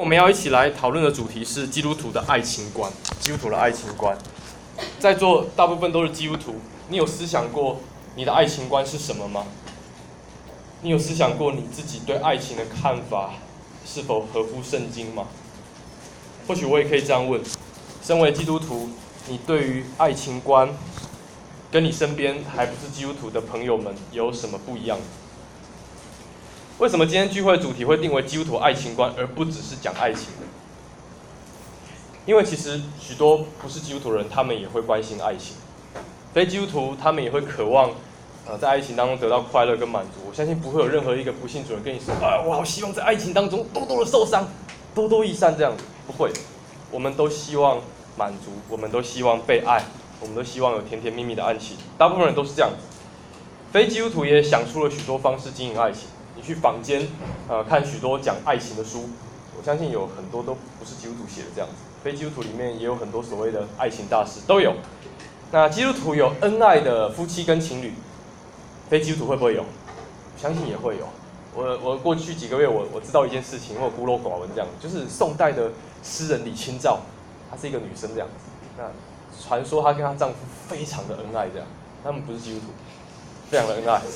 我们要一起来讨论的主题是基督徒的爱情观。基督徒的爱情观，在座大部分都是基督徒，你有思想过你的爱情观是什么吗？你有思想过你自己对爱情的看法是否合乎圣经吗？或许我也可以这样问：身为基督徒，你对于爱情观跟你身边还不是基督徒的朋友们有什么不一样？为什么今天聚会的主题会定为基督徒爱情观，而不只是讲爱情的？因为其实许多不是基督徒的人，他们也会关心爱情；非基督徒，他们也会渴望，在爱情当中得到快乐跟满足。我相信不会有任何一个不信主人跟你说，我好希望在爱情当中多多的受伤，多多益善这样子。不会，我们都希望满足，我们都希望被爱，我们都希望有甜甜蜜蜜的爱情。大部分人都是这样子。非基督徒也想出了许多方式经营爱情。你去坊间，看许多讲爱情的书，我相信有很多都不是基督徒写的这样子。非基督徒里面也有很多所谓的爱情大师都有。那基督徒有恩爱的夫妻跟情侣，非基督徒会不会有？我相信也会有。我过去几个月我知道一件事情，我孤陋寡闻这样，就是宋代的诗人李清照，她是一个女生这样子。那传说她跟她丈夫非常的恩爱这样，他们不是基督徒。非常的恩爱，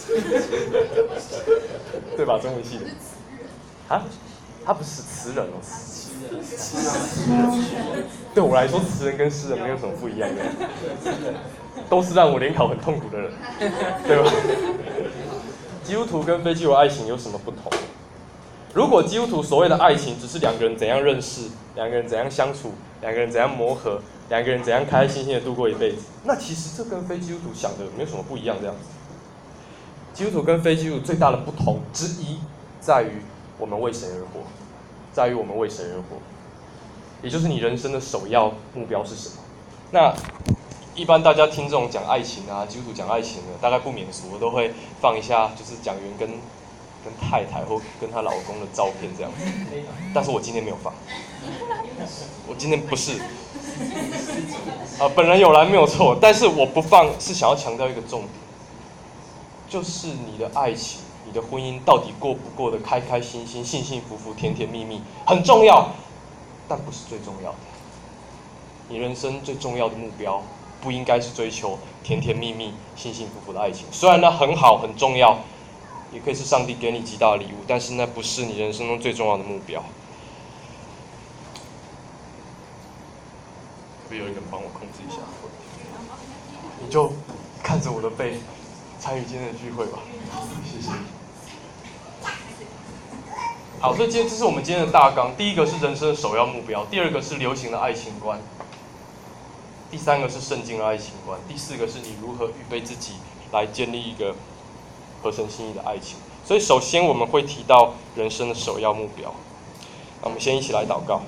对吧？中文系的，他不是词人哦，对我来说，词人跟诗人没有什么不一样的，都是让我联考很痛苦的人，对吧？基督徒跟非基督徒爱情有什么不同？如果基督徒所谓的爱情只是两个人怎样认识，两个人怎样相处，两个人怎样磨合，两个人怎样开开心心的度过一辈子，那其实这跟非基督徒想的没有什么不一样这样子。基督徒跟非基督徒最大的不同之一，在于我们为谁而活，在于我们为谁而活，也就是你人生的首要目标是什么。那一般大家听这种讲爱情啊，基督徒讲爱情的，大概不免俗，我都会放一下，就是讲员跟太太或跟她老公的照片这样子。但是我今天没有放，我今天不是，本人有来没有错，但是我不放是想要强调一个重点。就是你的爱情，你的婚姻到底过不过得开开心心、幸幸福福、甜甜蜜蜜，很重要，但不是最重要的。你人生最重要的目标，不应该是追求甜甜蜜蜜、幸幸福福的爱情。虽然那很好、很重要，也可以是上帝给你极大的礼物，但是那不是你人生中最重要的目标。可不可以有一个人帮我控制一下？你就看着我的背。参与今天的聚会吧，谢谢。好，所以这是我们今天的大纲。第一个是人生的首要目标，第二个是流行的爱情观，第三个是圣经的爱情观，第四个是你如何预备自己来建立一个合神心意的爱情。所以首先我们会提到人生的首要目标。那我们先一起来祷告。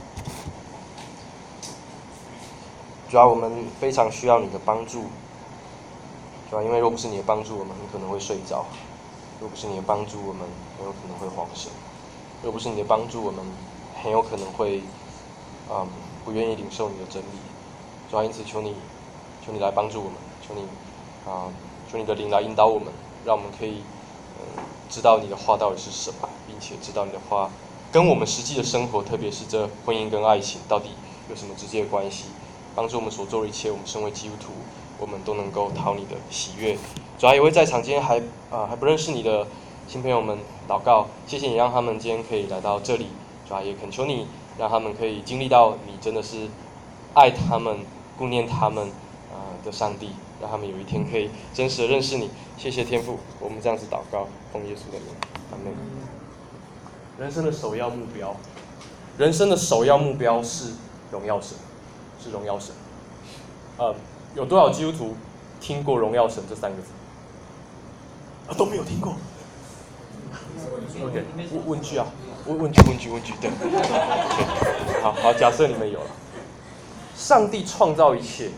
主要我们非常需要你的帮助。因为若不是你的帮助，我们很可能会睡着；若不是你的帮助，我们很有可能会晃神；若不是你的帮助，我们很有可能会不愿意领受你的真理。主要因此求你来帮助我们，求你的灵来引导我们，让我们可以知道你的话到底是什么，并且知道你的话跟我们实际的生活，特别是这婚姻跟爱情到底有什么直接的关系，帮助我们所做的一切，我们身为基督徒，我们都能够讨你的喜悦。主要也为在场今天还不认识你的新朋友们祷告，谢谢你让他们今天可以来到这里。主要也恳求你让他们可以经历到你真的是爱他们、顾念他们的上帝，让他们有一天可以真实的认识你。谢谢天父，我们这样子祷告，奉耶稣的名，阿们。人生的首要目标，人生的首要目标是荣耀神，是荣耀神。有多少基督徒听过荣耀神这三个字？都没有听过。OK， 问句啊，问句，对。好，假设你们有了。上帝创造一切，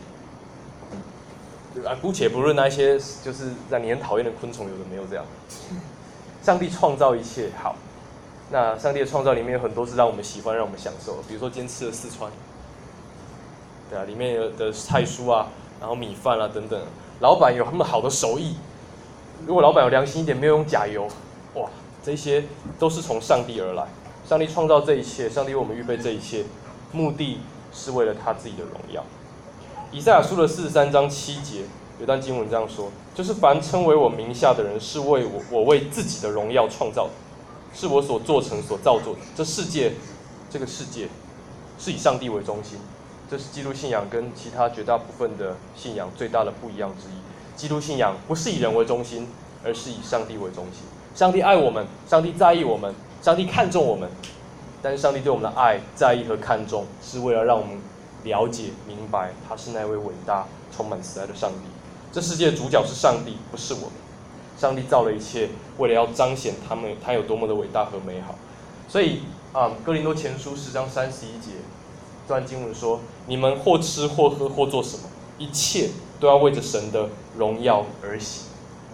姑且不论那些就是让你很讨厌的昆虫有的没有这样。上帝创造一切，好。那上帝的创造里面有很多是让我们喜欢、让我们享受的，比如说今天吃的四川，对啊，里面的菜蔬啊，然后米饭啊等等，老板有那么好的手艺，如果老板有良心一点，没有用假油，哇，这些都是从上帝而来。 上帝创造这一切，上帝为我们预备这一切，目的是为了他自己的荣耀。以赛亚书的43章7节有段经文这样说，就是凡称为我名下的人，是为我为自己的荣耀创造的，是我所做成所造作的。这个世界是以上帝为中心，这是基督信仰跟其他绝大部分的信仰最大的不一样之一。基督信仰不是以人为中心，而是以上帝为中心。上帝爱我们，上帝在意我们，上帝看重我们，但是上帝对我们的爱、在意和看重，是为了让我们了解、明白，他是那位伟大、充满慈爱的上帝。这世界的主角是上帝，不是我们。上帝造了一切，为了要彰显他有多么的伟大和美好。所以哥林多前书10章31节，这段经文说：你们或吃或喝或做什么，一切都要为着神的荣耀而行。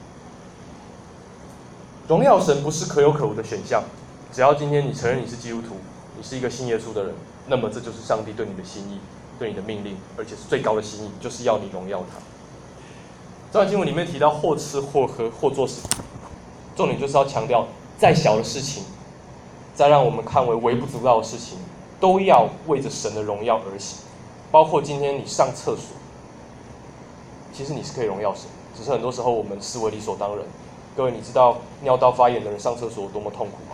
荣耀神不是可有可无的选项，只要今天你承认你是基督徒，你是一个信耶稣的人，那么这就是上帝对你的心意，对你的命令，而且是最高的心意，就是要你荣耀他。这段经文里面提到或吃或喝或做什么，重点就是要强调，再小的事情，再让我们看为微不足道的事情，都要为着神的荣耀而行。包括今天你上厕所，其实你是可以荣耀神，只是很多时候我们视为理所当然。各位，你知道尿道发炎的人上厕所有多么痛苦吗？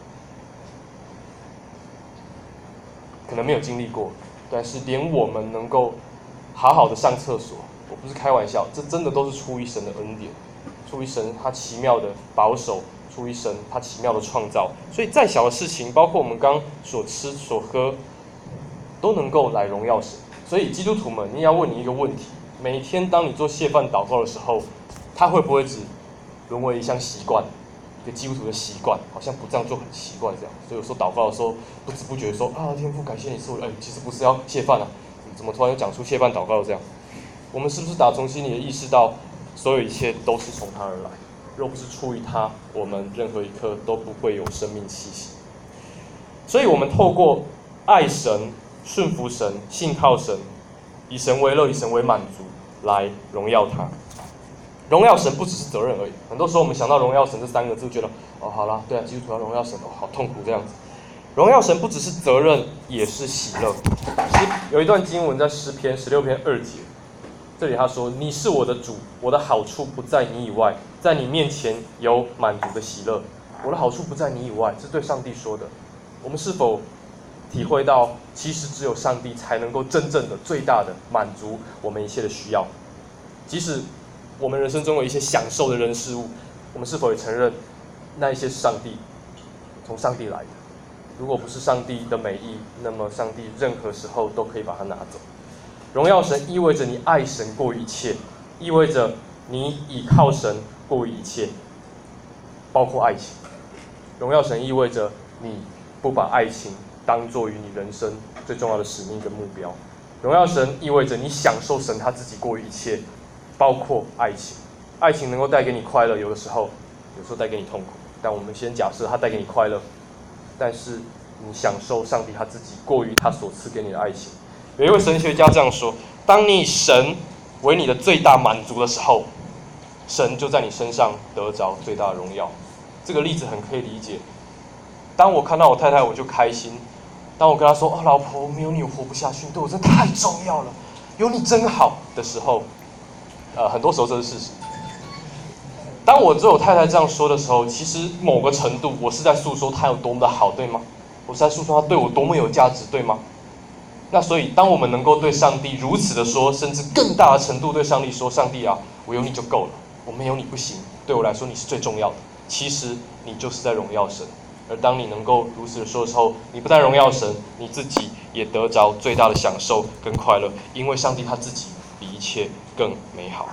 可能没有经历过，但是连我们能够好好的上厕所，我不是开玩笑，这真的都是出于神的恩典，出于神他奇妙的保守，出于神他奇妙的创造。所以再小的事情，包括我们刚所吃所喝，都能够来荣耀神。所以基督徒们，你要问你一个问题：每天当你做谢饭祷告的时候，他会不会只沦为一项习惯，一个基督徒的习惯，好像不这样做很奇怪这样。所以有时候祷告的时候，不知不觉说天父感谢你赐我，其实不是要谢饭啊，怎么突然又讲出谢饭祷告这样？我们是不是打从心里的意识到，所有一切都是从他而来？若不是出于他，我们任何一刻都不会有生命气息。所以我们透过爱神、顺服神、信靠神，以神为乐，以神为满足，来荣耀他。荣耀神不只是责任而已。很多时候我们想到荣耀神这3个字，觉得好啦，对啊，基督徒要荣耀神，好痛苦这样子。荣耀神不只是责任，也是喜乐。有一段经文在诗篇16篇2节，这里他说：你是我的主，我的好处不在你以外，在你面前有满足的喜乐。我的好处不在你以外，是对上帝说的。我们是否体会到，其实只有上帝才能够真正的、最大的满足我们一切的需要？即使我们人生中有一些享受的人事物，我们是否也承认那一些是从上帝来的？如果不是上帝的美意，那么上帝任何时候都可以把它拿走。荣耀神意味着你爱神过于一切，意味着你倚靠神过于一切，包括爱情。荣耀神意味着你不把爱情当作于你人生最重要的使命跟目标。荣耀神意味着你享受神他自己过于一切，包括爱情。爱情能够带给你快乐，有时候带给你痛苦，但我们先假设他带给你快乐，但是你享受上帝他自己过于他所赐给你的爱情。有一位神学家这样说：当你以神为你的最大满足的时候，神就在你身上得着最大的荣耀。这个例子很可以理解。当我看到我太太，我就开心；当我跟她说老婆，没有你我活不下去，你对我真的太重要了，有你真好的时候，很多时候这是事实。当我对我太太这样说的时候，其实某个程度我是在诉说她有多么的好，对吗？我是在诉说她对我多么有价值，对吗？那所以当我们能够对上帝如此的说，甚至更大的程度对上帝说：上帝啊，我有你就够了，我没有你不行，对我来说你是最重要的。其实你就是在荣耀神。而当你能够如此的说的时候，你不但荣耀神，你自己也得着最大的享受跟快乐，因为上帝他自己比一切更美好。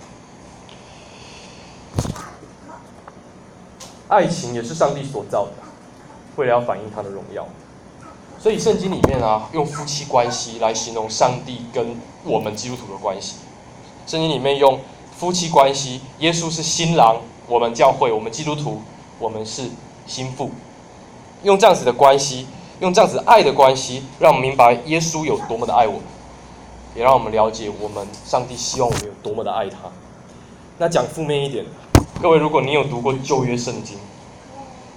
爱情也是上帝所造的，为了要反映他的荣耀。所以圣经里面用夫妻关系来形容上帝跟我们基督徒的关系。圣经里面用夫妻关系，耶稣是新郎，我们教会，我们基督徒，我们是新妇。用这样子的关系，用这样子爱的关系，让我们明白耶稣有多么的爱我们，也让我们了解我们上帝希望我们有多么的爱他。那讲负面一点，各位，如果你有读过旧约圣经，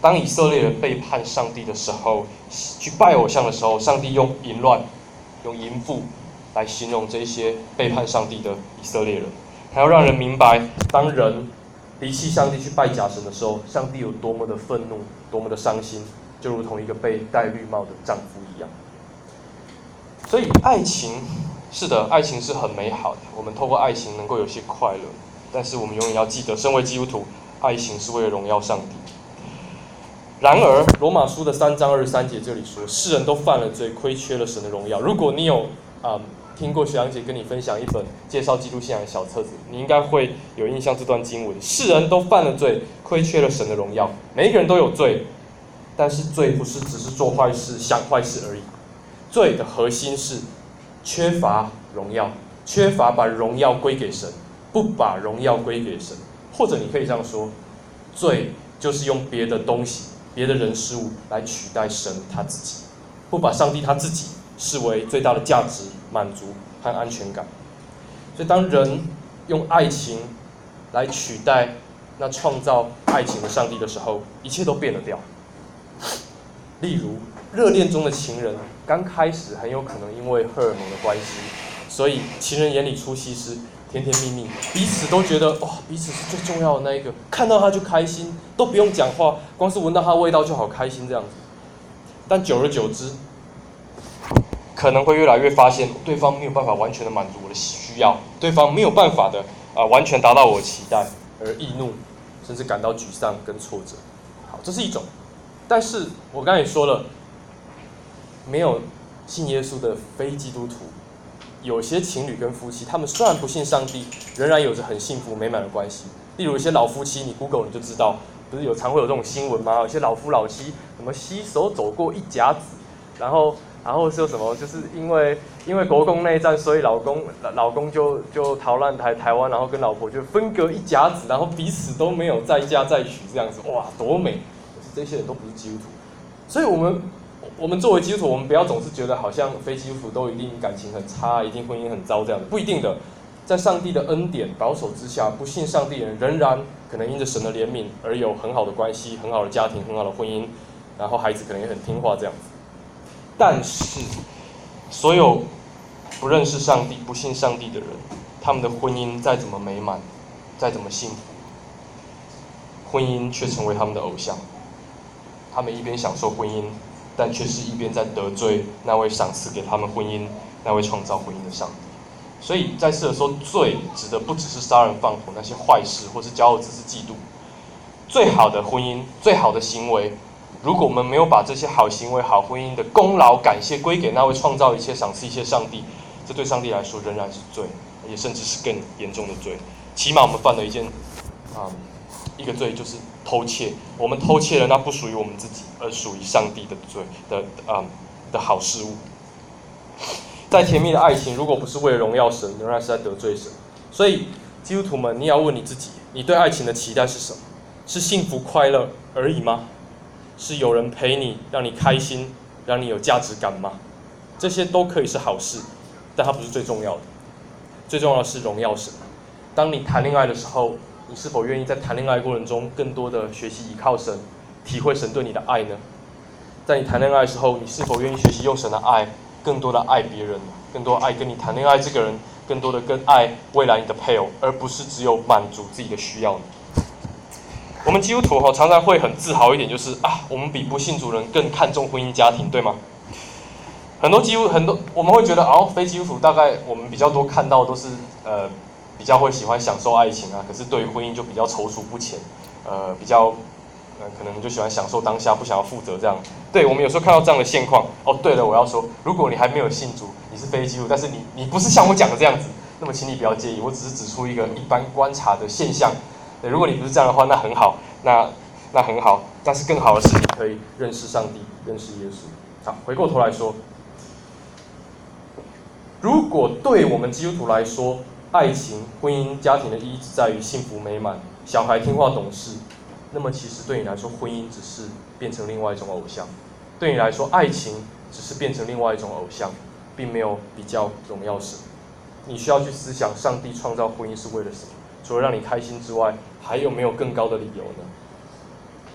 当以色列人背叛上帝的时候，去拜偶像的时候，上帝用淫乱、用淫妇来形容这些背叛上帝的以色列人，还要让人明白，当人离弃上帝去拜假神的时候，上帝有多么的愤怒，多么的伤心，就如同一个被戴绿帽的丈夫一样。所以爱情，是的，爱情是很美好的，我们透过爱情能够有些快乐，但是我们永远要记得，身为基督徒，爱情是为了荣耀上帝。然而，罗马书的3章23节这里说，世人都犯了罪，亏缺了神的荣耀。如果你有听过学长姐跟你分享一本介绍基督信仰的小册子，你应该会有印象这段经文：世人都犯了罪，亏缺了神的荣耀。每一个人都有罪，但是罪不是只是做坏事、想坏事而已。罪的核心是缺乏荣耀，缺乏把荣耀归给神，不把荣耀归给神。或者你可以这样说，罪就是用别的东西、别的人事物来取代神他自己，不把上帝他自己视为最大的价值、满足和安全感。所以当人用爱情来取代那创造爱情的上帝的时候，一切都变了调。例如，热恋中的情人刚开始很有可能因为荷尔蒙的关系，所以情人眼里出西施，甜甜蜜蜜，彼此都觉得彼此是最重要的那一个，看到他就开心，都不用讲话，光是闻到他的味道就好开心这样子。但久而久之，可能会越来越发现对方没有办法完全的满足我的需要，对方没有办法的完全达到我的期待，而易怒，甚至感到沮丧跟挫折。好，这是一种。但是我刚才也说了，没有信耶稣的非基督徒，有些情侣跟夫妻，他们虽然不信上帝，仍然有着很幸福美满的关系。例如一些老夫妻，你 Google 你就知道，不是常会有这种新闻吗？有些老夫老妻什么携手走过一甲子，然后说什么，就是因为国共内战，所以老公就逃难台湾，然后跟老婆就分隔一甲子，然后彼此都没有再嫁再娶这样子，哇，多美！可是这些人都不是基督徒，所以我们作为基督徒，我们不要总是觉得好像非基督徒都一定感情很差，一定婚姻很糟这样的，不一定的。在上帝的恩典保守之下，不信上帝的人仍然可能因着神的怜悯而有很好的关系、很好的家庭、很好的婚姻，然后孩子可能也很听话这样子。但是，所有不认识上帝、不信上帝的人，他们的婚姻再怎么美满，再怎么幸福，婚姻却成为他们的偶像。他们一边享受婚姻，但却是一边在得罪那位赏赐给他们婚姻、那位创造婚姻的上帝。所以再次的说，罪指的不只是杀人放火那些坏事，或是骄傲、自私、嫉妒。最好的婚姻、最好的行为，如果我们没有把这些好行为、好婚姻的功劳、感谢归给那位创造一切、赏赐一切上帝，这对上帝来说仍然是罪，也甚至是更严重的罪。起码我们犯了一个罪，就是偷窃。我们偷窃了那不属于我们自己，而属于上帝的罪的好事物。再甜蜜的爱情，如果不是为了荣耀神，仍然是在得罪神。所以，基督徒们，你要问你自己：你对爱情的期待是什么？是幸福快乐而已吗？是有人陪你，让你开心，让你有价值感吗？这些都可以是好事，但它不是最重要的。最重要的是荣耀神。当你谈恋爱的时候，你是否愿意在谈恋爱过程中更多的学习依靠神，体会神对你的爱呢？在你谈恋爱的时候，你是否愿意学习用神的爱，更多的爱别人，更多爱跟你谈恋爱这个人，更多的跟爱未来你的配偶，而不是只有满足自己的需要呢？我们基督徒常常会很自豪一点，就是我们比不信主人更看重婚姻家庭，对吗？很多我们会觉得非基督徒大概我们比较多看到都是比较会喜欢享受爱情啊，可是对于婚姻就比较踌躇不前，比较可能就喜欢享受当下，不想要负责这样。对，我们有时候看到这样的现况。对了，我要说，如果你还没有信主，你是非基督徒，但是你不是像我讲的这样子，那么请你不要介意，我只是指出一个一般观察的现象。对，如果你不是这样的话，那很好，那很好。但是更好的是，你可以认识上帝，认识耶稣。好，回过头来说，如果对我们基督徒来说，爱情、婚姻、家庭的意义只在于幸福美满，小孩听话懂事，那么其实对你来说，婚姻只是变成另外一种偶像；对你来说，爱情只是变成另外一种偶像，并没有比较荣耀神。你需要去思想，上帝创造婚姻是为了什么？除了让你开心之外，还有没有更高的理由呢？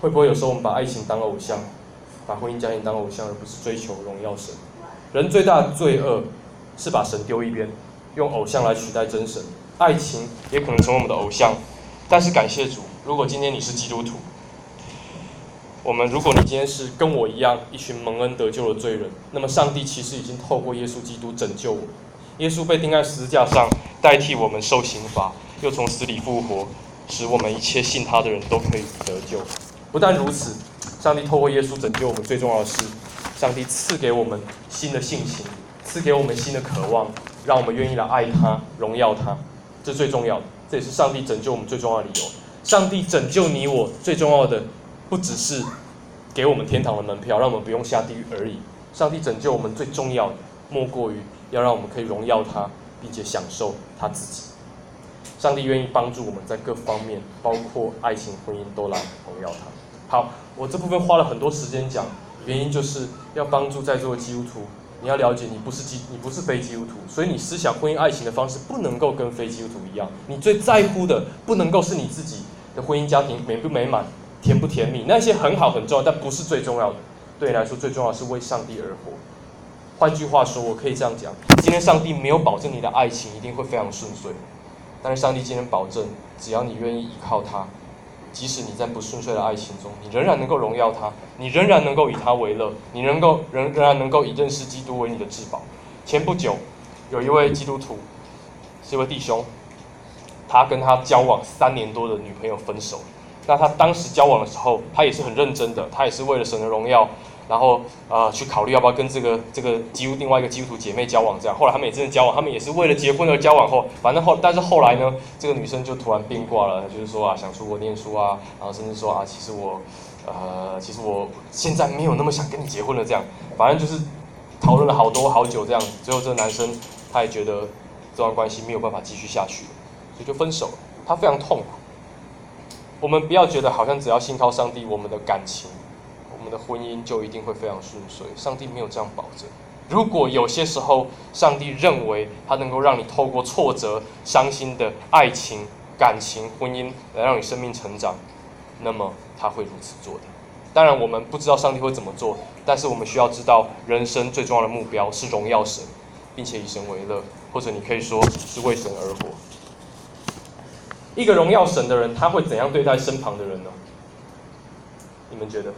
会不会有时候我们把爱情当偶像，把婚姻家庭当偶像，而不是追求荣耀神？人最大的罪恶是把神丢一边，用偶像来取代真神。爱情也可能成为我们的偶像，但是感谢主，如果今天你是基督徒，如果你今天是跟我一样一群蒙恩得救的罪人，那么上帝其实已经透过耶稣基督拯救我们。耶稣被钉在十字架上，代替我们受刑罚，又从死里复活，使我们一切信他的人都可以得救。不但如此，上帝透过耶稣拯救我们最重要的是，上帝赐给我们新的性情，赐给我们新的渴望，让我们愿意来爱他、荣耀他。这最重要的，这也是上帝拯救我们最重要的理由。上帝拯救你我最重要的，不只是给我们天堂的门票，让我们不用下地狱而已。上帝拯救我们最重要的，莫过于要让我们可以荣耀他，并且享受他自己。上帝愿意帮助我们在各方面，包括爱情、婚姻，都来荣耀他。好，我这部分花了很多时间讲，原因就是要帮助在座的基督徒，你要了解你不是非基督徒，所以你思想婚姻爱情的方式不能够跟非基督徒一样。你最在乎的不能够是你自己的婚姻家庭美不美满、甜不甜蜜，那些很好很重要，但不是最重要的。对你来说，最重要的是为上帝而活。换句话说，我可以这样讲：今天上帝没有保证你的爱情一定会非常顺遂，但是上帝今天保证，只要你愿意依靠他，即使你在不顺遂的爱情中，你仍然能够荣耀他，你仍然能够以他为乐，你仍然能够以认识基督为你的至宝。前不久，有一位基督徒，是一位弟兄，他跟他交往3年多的女朋友分手。那他当时交往的时候，他也是很认真的，他也是为了神的荣耀，然后去考虑要不要跟这个另外一个基督徒姐妹交往这样。后来他们也真的交往，他们也是为了结婚而交往后，但是后来呢，这个女生就突然变卦了，就是说想出国念书啊，然后甚至说其实我现在没有那么想跟你结婚了这样。反正就是讨论了好久这样，最后这个男生他也觉得这段关系没有办法继续下去了，所以就分手了。他非常痛苦。我们不要觉得好像只要信靠上帝，我们的感情、我们的婚姻就一定会非常顺遂。上帝没有这样保证。如果有些时候上帝认为他能够让你透过挫折、伤心的爱情、感情、婚姻来让你生命成长，那么他会如此做的。当然我们不知道上帝会怎么做，但是我们需要知道人生最重要的目标是荣耀神，并且以神为乐，或者你可以说是为神而活。一个荣耀神的人，他会怎样对待身旁的人呢？你们觉得？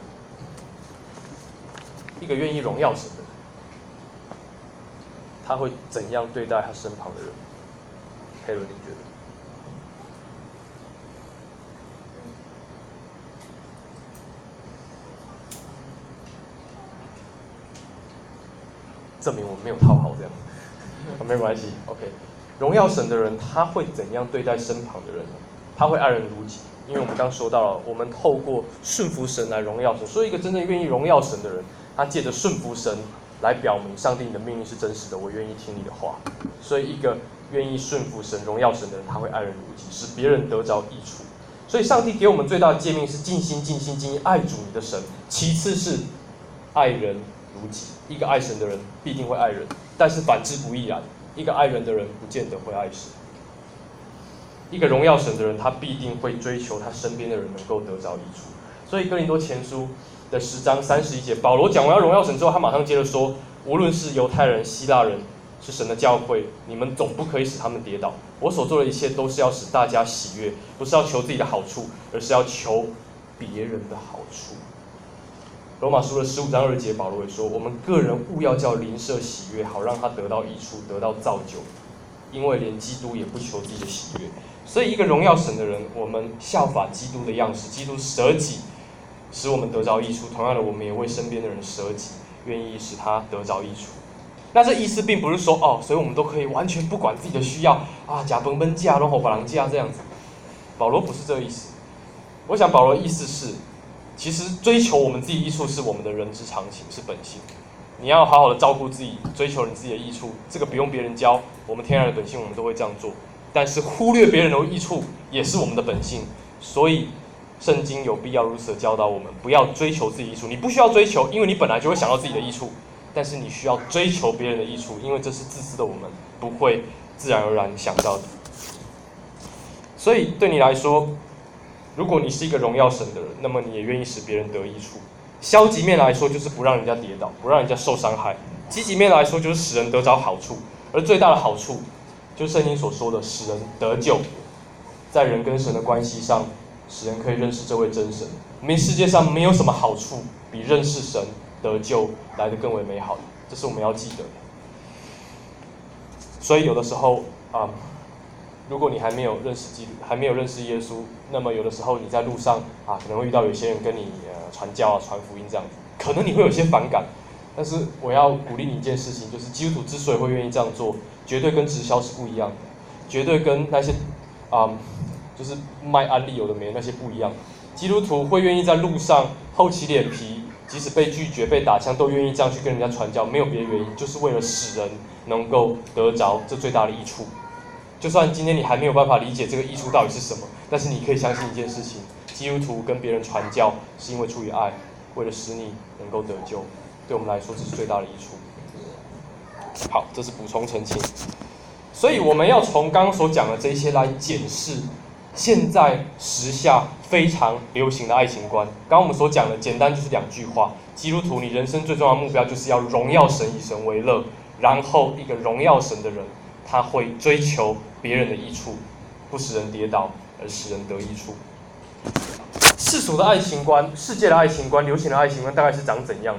一个愿意荣耀神的人，他会怎样对待他身旁的人？佩伦，你觉得？证明我没有套好这样，没关系 ，OK。荣耀神的人，他会怎样对待身旁的人呢？他会爱人如己，因为我们刚说到了，我们透过顺服神来荣耀神。所以，一个真正愿意荣耀神的人，他借着顺服神来表明，上帝你的命令是真实的，我愿意听你的话。所以，一个愿意顺服神、荣耀神的人，他会爱人如己，使别人得着益处。所以，上帝给我们最大的诫命是尽心、尽心、尽意爱主你的神。其次是爱人如己。一个爱神的人必定会爱人，但是反之不亦然。一个爱人的人不见得会爱神。一个荣耀神的人，他必定会追求他身边的人能够得着益处。所以哥林多前书的10章31节，保罗讲完要荣耀神之后，他马上接着说，无论是犹太人、希腊人，是神的教会，你们总不可以使他们跌倒。我所做的一切都是要使大家喜悦，不是要求自己的好处，而是要求别人的好处。罗马书的15章2节，保罗也说，我们个人务要叫邻舍喜悦，好让他得到益处，得到造就，因为连基督也不求自己的喜悦。所以一个荣耀神的人，我们效法基督的样式，基督舍己使我们得着益处，同样的我们也为身边的人舍己，愿意使他得着益处。那这意思并不是说所以我们都可以完全不管自己的需要假崩崩架然后把人架这样子。保罗不是这个意思。我想保罗的意思是，其实追求我们自己益处是我们的人之常情，是本性。你要好好的照顾自己，追求你自己的益处，这个不用别人教，我们天然的本性我们都会这样做。但是忽略别人的益处也是我们的本性，所以圣经有必要如此的教导我们，不要追求自己的益处。你不需要追求，因为你本来就会想到自己的益处，但是你需要追求别人的益处，因为这是自私的我们不会自然而然想到的。所以对你来说， 如果你是一个荣耀神的人，那么你也愿意使别人得益处。消极面来说，就是不让人家跌倒，不让人家受伤害；积极面来说，就是使人得着好处。而最大的好处，就是圣经所说的使人得救，在人跟神的关系上，使人可以认识这位真神。世界上没有什么好处比认识神得救来得更为美好的，这是我们要记得的。所以有的时候如果你还没有认识基督，还没有认识耶稣，那么有的时候你在路上可能会遇到有些人跟你传教传福音这样子，可能你会有些反感。但是我要鼓励你一件事情，就是基督徒之所以会愿意这样做，绝对跟直销是不一样的，绝对跟那些就是卖安利有的没的那些不一样。基督徒会愿意在路上厚起脸皮，即使被拒绝、被打枪，都愿意这样去跟人家传教，没有别的原因，就是为了使人能够得着这最大的益处。就算今天你还没有办法理解这个益处到底是什么，但是你可以相信一件事情：基督徒跟别人传教，是因为出于爱，为了使你能够得救。对我们来说，这是最大的益处。好，这是补充澄清。所以我们要从刚刚所讲的这些来检视现在时下非常流行的爱情观。刚刚我们所讲的简单就是2句话：基督徒，你人生最重要的目标就是要荣耀神，以神为乐。然后一个荣耀神的人，他会追求别人的益处，不使人跌倒，而使人得益处。世俗的爱情观、世界的爱情观、流行的爱情观大概是长怎样的？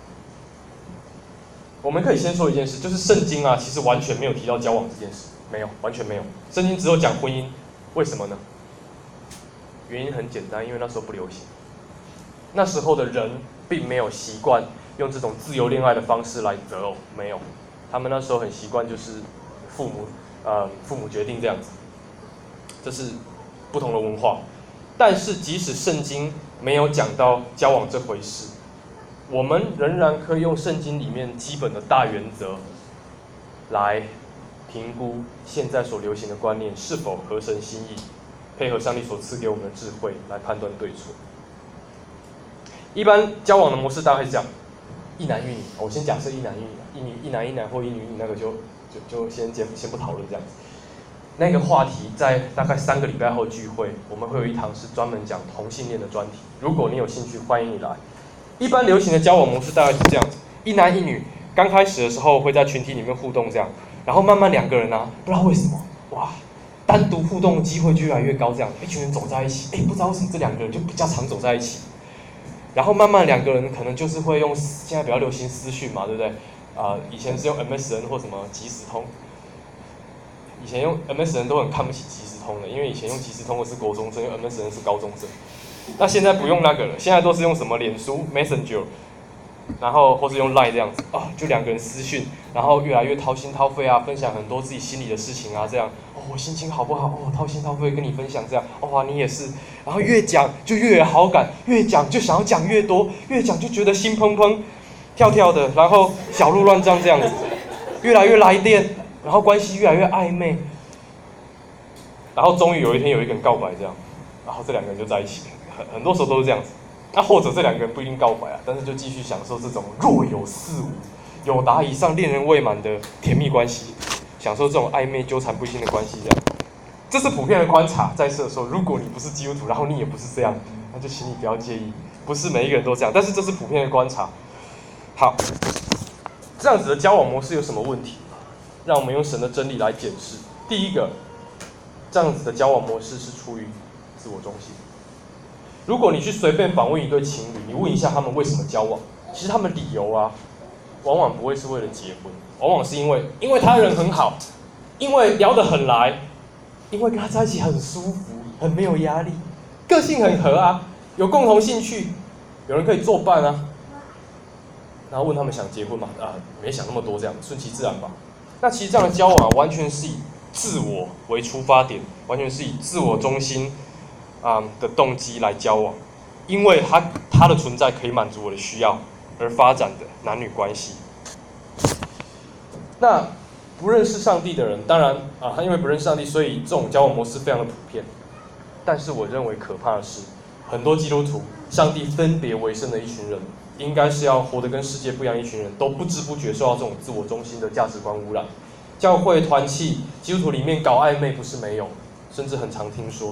我们可以先说一件事，就是圣经其实完全没有提到交往这件事，没有，完全没有。圣经只有讲婚姻，为什么呢？原因很简单，因为那时候不流行，那时候的人并没有习惯用这种自由恋爱的方式来择偶，没有，他们那时候很习惯就是父母决定这样子，这是不同的文化。但是即使圣经没有讲到交往这回事，我们仍然可以用圣经里面基本的大原则来评估现在所流行的观念是否合神心意，配合上帝所赐给我们的智慧来判断对错。一般交往的模式大概是这样：一男一女。我先假设一男一女，一男一男或一女一女，那个就先不讨论这样子。那个话题在大概3个礼拜后聚会，我们会有一堂是专门讲同性恋的专题。如果你有兴趣，欢迎你来。一般流行的交往模式大概是这样子：一男一女，刚开始的时候会在群体里面互动这样，然后慢慢2个人不知道为什么单独互动的机会就越来越高，这样一群人走在一起，不知道为什么这2个人就比较常走在一起。然后慢慢2个人可能就是会用现在比较流行私讯嘛，对不对？以前是用 MSN 或什么即时通，以前用 MSN 都很看不起即时通的，因为以前用即时通的是国中生，用 MSN 是高中生。那现在不用那个了，现在都是用什么脸书 Messenger， 然后或是用 Line 这样子就2个人私讯，然后越来越掏心掏肺分享很多自己心里的事情这样我心情好不好掏心掏肺跟你分享这样你也是，然后越讲就越有好感，越讲就想要讲越多，越讲就觉得心砰砰跳跳的，然后小鹿乱撞这样子，越来越来电，然后关系越来越暧昧，然后终于有一天有一个人告白这样，然后这2个人就在一起了。很多时候都是这样子。那或者这2个人不一定告白但是就继续享受这种若有似无、有达以上、恋人未满的甜蜜关系，享受这种暧昧纠缠不清的关系这样。这是普遍的观察。再次说，如果你不是基督徒，然后你也不是这样，那就请你不要介意，不是每一个人都这样，但是这是普遍的观察。好，这样子的交往模式有什么问题？让我们用神的真理来检视。第一个，这样子的交往模式是出于自我中心。如果你去随便访问一对情侣，你问一下他们为什么交往，其实他们理由往往不会是为了结婚，往往是因为他人很好，因为聊得很来，因为跟他在一起很舒服，很没有压力，个性很合有共同兴趣，有人可以作伴然后问他们想结婚吗？没想那么多，这样顺其自然吧。那其实这样的交往完全是以自我为出发点，完全是以自我中心的动机来交往，因为他的存在可以满足我的需要而发展的男女关系。那不认识上帝的人，当然他因为不认识上帝，所以这种交往模式非常的普遍。但是我认为可怕的是，很多基督徒，上帝分别为圣的一群人，应该是要活得跟世界不一样一群人，都不知不觉受到这种自我中心的价值观污染。教会团契基督徒里面搞暧昧不是没有，甚至很常听说。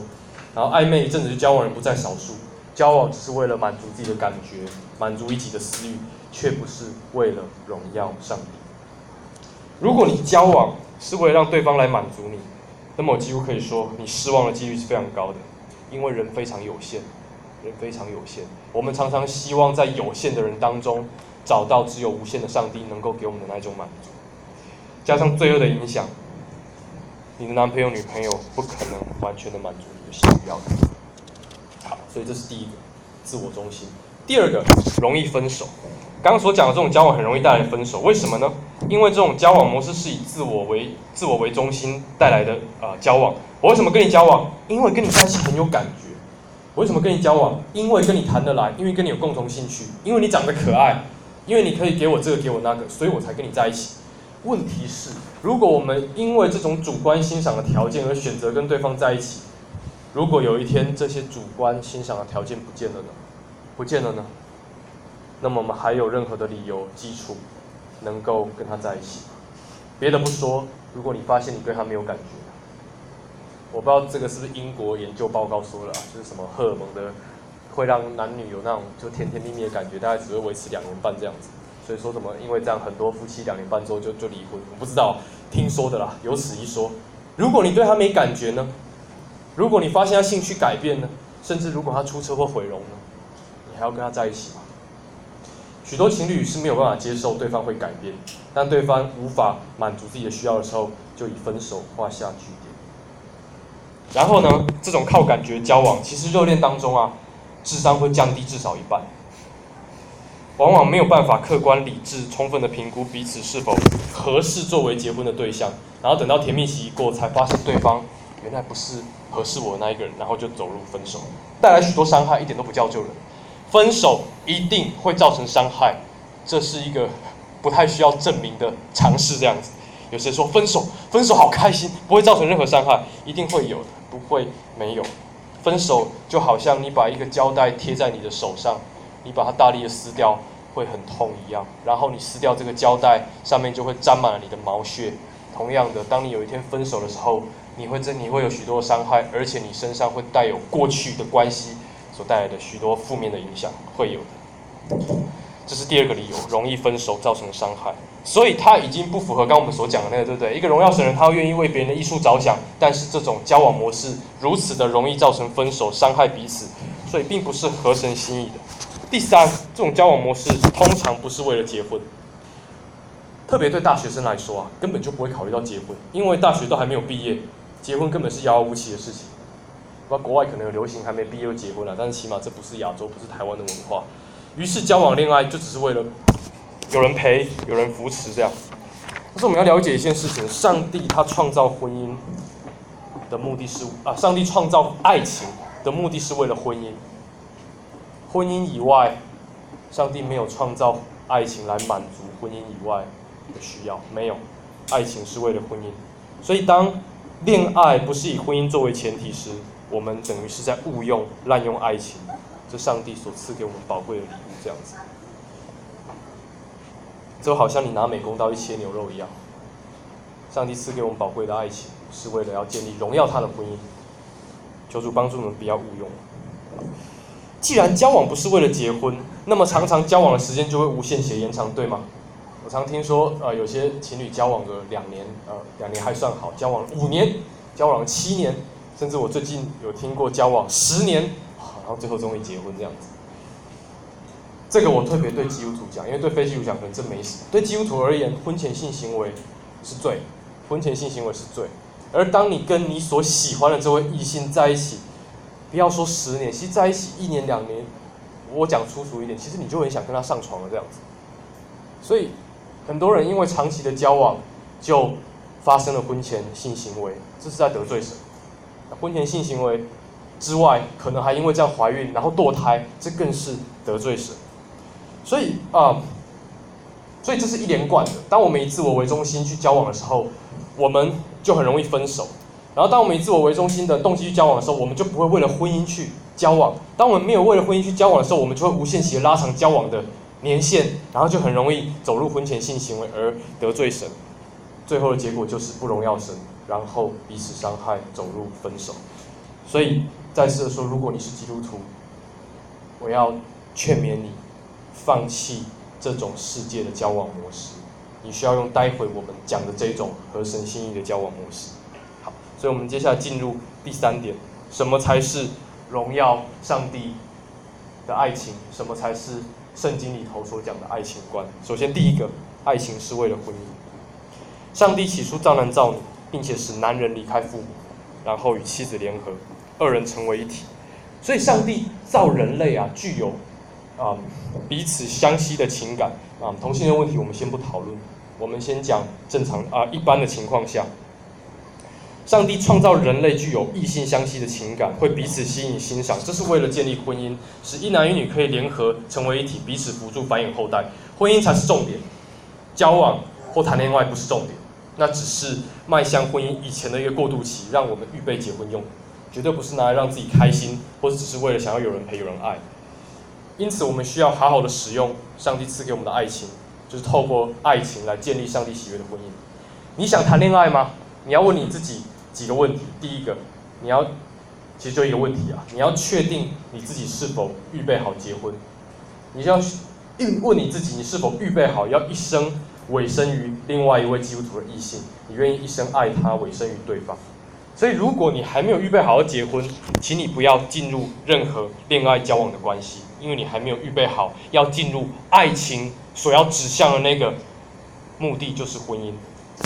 然后暧昧一阵子就交往人不在少数。交往只是为了满足自己的感觉，满足一己的私欲，却不是为了荣耀上帝。如果你交往是为了让对方来满足你，那么我几乎可以说，你失望的几率是非常高的，因为人非常有限，人非常有限。我们常常希望在有限的人当中，找到只有无限的上帝能够给我们的那一种满足。加上罪恶的影响，你的男朋友、女朋友不可能完全的满足你的需要的。好，所以这是第一个，自我中心。第二个，容易分手。刚刚所讲的这种交往很容易带来分手，为什么呢？因为这种交往模式是以自我为中心带来的交往。我为什么跟你交往？因为跟你在一起很有感觉。我为什么跟你交往？因为跟你谈得来，因为跟你有共同兴趣，因为你长得可爱，因为你可以给我这个给我那个，所以我才跟你在一起。问题是，如果我们因为这种主观欣赏的条件而选择跟对方在一起，如果有一天这些主观欣赏的条件不见了呢？那么我们还有任何的理由基础能够跟他在一起吗？别的不说，如果你发现你对他没有感觉，我不知道这个是不是英国研究报告说了，就是什么荷尔蒙的会让男女有那种就甜甜蜜蜜的感觉，大概只会维持2年半这样子。所以说什么，因为这样很多夫妻2年半之后就离婚，我不知道，听说的啦，有此一说。如果你对他没感觉呢？如果你发现他兴趣改变呢？甚至如果他出车祸毁容呢？你还要跟他在一起吗？许多情侣是没有办法接受对方会改变，当对方无法满足自己的需要的时候，就以分手画下句点。然后呢，这种靠感觉交往，其实热恋当中啊，智商会降低至少1半，往往没有办法客观理智充分的评估彼此是否合适作为结婚的对象，然后等到甜蜜期一过，才发现对方原来不是合适我的那一个人，然后就走入分手，带来许多伤害，一点都不叫救人。分手一定会造成伤害，这是一个不太需要证明的常识。这样子，有谁说分手好开心，不会造成任何伤害？一定会有的，不会没有。分手就好像你把一个胶带贴在你的手上，你把它大力的撕掉，会很痛一样。然后你撕掉这个胶带，上面就会沾满了你的毛屑。同样的，当你有一天分手的时候，你会有许多的伤害，而且你身上会带有过去的关系所带来的许多负面的影响，会有的。这是第二个理由，容易分手造成伤害。所以他已经不符合刚刚我们所讲的那个，对不对？一个荣耀神人，他会愿意为别人的益处着想，但是这种交往模式如此的容易造成分手，伤害彼此，所以并不是合神心意的。第三，这种交往模式通常不是为了结婚，特别对大学生来说啊，根本就不会考虑到结婚，因为大学都还没有毕业，结婚根本是遥遥无期的事情。那国外可能有流行还没毕业就结婚了，但是起码这不是亚洲，不是台湾的文化。于是交往恋爱就只是为了有人陪，有人扶持这样。但是我们要了解一件事情：上帝他创造婚姻的目的是上帝创造爱情的目的是为了婚姻。婚姻以外，上帝没有创造爱情来满足婚姻以外的需要，没有。爱情是为了婚姻，所以当恋爱不是以婚姻作为前提时，我们等于是在误用、滥用爱情，这上帝所赐给我们宝贵的礼物，这样子。就好像你拿美工刀去切牛肉一样，上帝赐给我们宝贵的爱情，是为了要建立荣耀他的婚姻。求主帮助我们不要误用。既然交往不是为了结婚，那么常常交往的时间就会无限期延长，对吗？我常听说，有些情侣交往个2年，2年还算好，交往5年，交往7年。甚至我最近有听过交往10年，然后最后终于结婚这样子。这个我特别对基督徒讲，因为对非基督徒讲可能真没什么。对基督徒而言，婚前性行为是罪，婚前性行为是罪。而当你跟你所喜欢的这位异性在一起，不要说10年，其实在一起1年2年，我讲粗俗一点，其实你就很想跟他上床了这样子。所以很多人因为长期的交往，就发生了婚前性行为，这是在得罪神。婚前性行为之外，可能还因为这样怀孕，然后堕胎，这更是得罪神。所以这是一连贯的。当我们以自我为中心去交往的时候，我们就很容易分手。然后当我们以自我为中心的动机去交往的时候，我们就不会为了婚姻去交往。当我们没有为了婚姻去交往的时候，我们就会无限期的拉长交往的年限，然后就很容易走入婚前性行为而得罪神。最后的结果就是不荣耀神，然后彼此伤害，走入分手。所以再次的说，如果你是基督徒，我要劝勉你放弃这种世界的交往模式，你需要用待会我们讲的这种合神心意的交往模式。好，所以我们接下来进入第3点，什么才是荣耀上帝的爱情？什么才是圣经里头所讲的爱情观？首先，第一个，爱情是为了婚姻。上帝起初造男造女，并且使男人离开父母，然后与妻子联合，二人成为一体。所以，上帝造人类啊，具有彼此相吸的情感啊。同性恋问题我们先不讨论，我们先讲正常一般的情况下，上帝创造人类具有异性相吸的情感，会彼此吸引欣赏，这是为了建立婚姻，使一男一女可以联合成为一体，彼此辅助繁衍后代。婚姻才是重点，交往或谈恋爱不是重点，那只是迈向婚姻以前的一个过渡期，让我们预备结婚用，绝对不是拿来让自己开心，或者只是为了想要有人陪有人爱。因此，我们需要好好的使用上帝赐给我们的爱情，就是透过爱情来建立上帝喜悦的婚姻。你想谈恋爱吗？你要问你自己几个问题。第一个，其实就一个问题啊，你要确定你自己是否预备好结婚。你要问你自己，你是否预备好要一生委身于另外一位基督徒的异性？你愿意一生爱他，委身于对方？所以，如果你还没有预备好要结婚，请你不要进入任何恋爱交往的关系，因为你还没有预备好要进入爱情所要指向的那个目的，就是婚姻。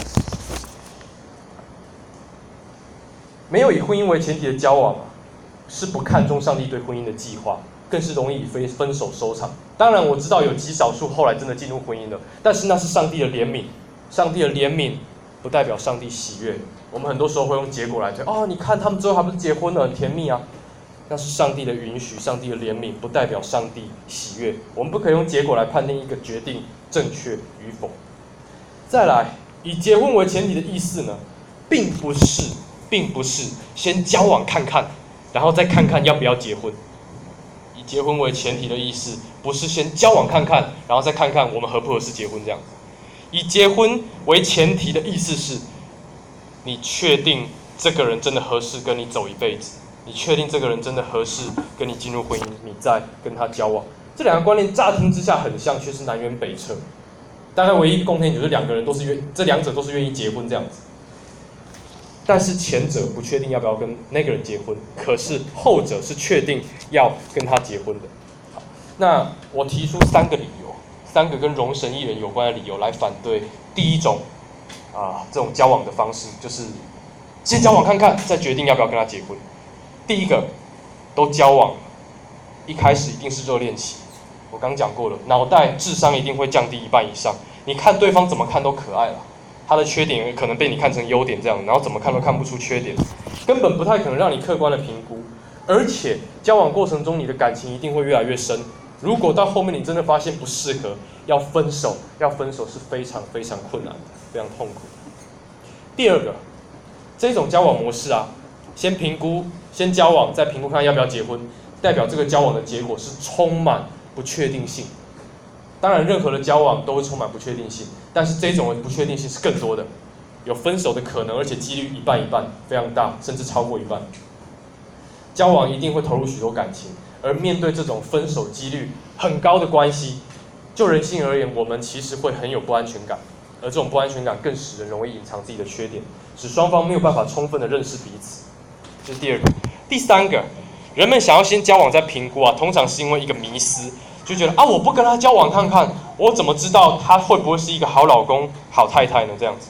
没有以婚姻为前提的交往是不看重上帝对婚姻的计划，更是容易以分手收场。当然，我知道有极少数后来真的进入婚姻了，但是那是上帝的怜悯。上帝的怜悯不代表上帝喜悦。我们很多时候会用结果来推，你看他们最后还不是结婚了，很甜蜜啊。那是上帝的允许，上帝的怜悯，不代表上帝喜悦。我们不可以用结果来判定一个决定正确与否。再来，以结婚为前提的意思呢，并不是先交往看看，然后再看看要不要结婚。以结婚为前提的意思，不是先交往看看，然后再看看我们合不合适结婚这样子。以结婚为前提的意思是，你确定这个人真的合适跟你走一辈子，你确定这个人真的合适跟你进入婚姻，你再跟他交往。这两个观念乍听之下很像，却是南辕北辙。大概唯一共同点就是这两者都是愿意结婚这样子。但是前者不确定要不要跟那个人结婚，可是后者是确定要跟他结婚的。好，那我提出3个理由，3个跟容神一人有关的理由来反对第一种这种交往的方式，就是先交往看看，再决定要不要跟他结婚。第一个，都交往，一开始一定是热恋期。我刚讲过了，脑袋智商一定会降低1半以上。你看对方怎么看都可爱了，他的缺点可能被你看成优点这样，然后怎么看都看不出缺点，根本不太可能让你客观的评估。而且交往过程中，你的感情一定会越来越深。如果到后面你真的发现不适合，要分手是非常非常困难的，非常痛苦。第二个，这种交往模式先评估，先交往，再评估看要不要结婚，代表这个交往的结果是充满不确定性。当然，任何的交往都会充满不确定性，但是这种不确定性是更多的，有分手的可能，而且几率一半一半，非常大，甚至超过一半。交往一定会投入许多感情，而面对这种分手几率很高的关系，就人性而言，我们其实会很有不安全感，而这种不安全感更使人容易隐藏自己的缺点，使双方没有办法充分的认识彼此。这是第二个。第三个，人们想要先交往再评估通常是因为一个迷思，就觉得我不跟他交往看看，我怎么知道他会不会是一个好老公、好太太呢？这样子。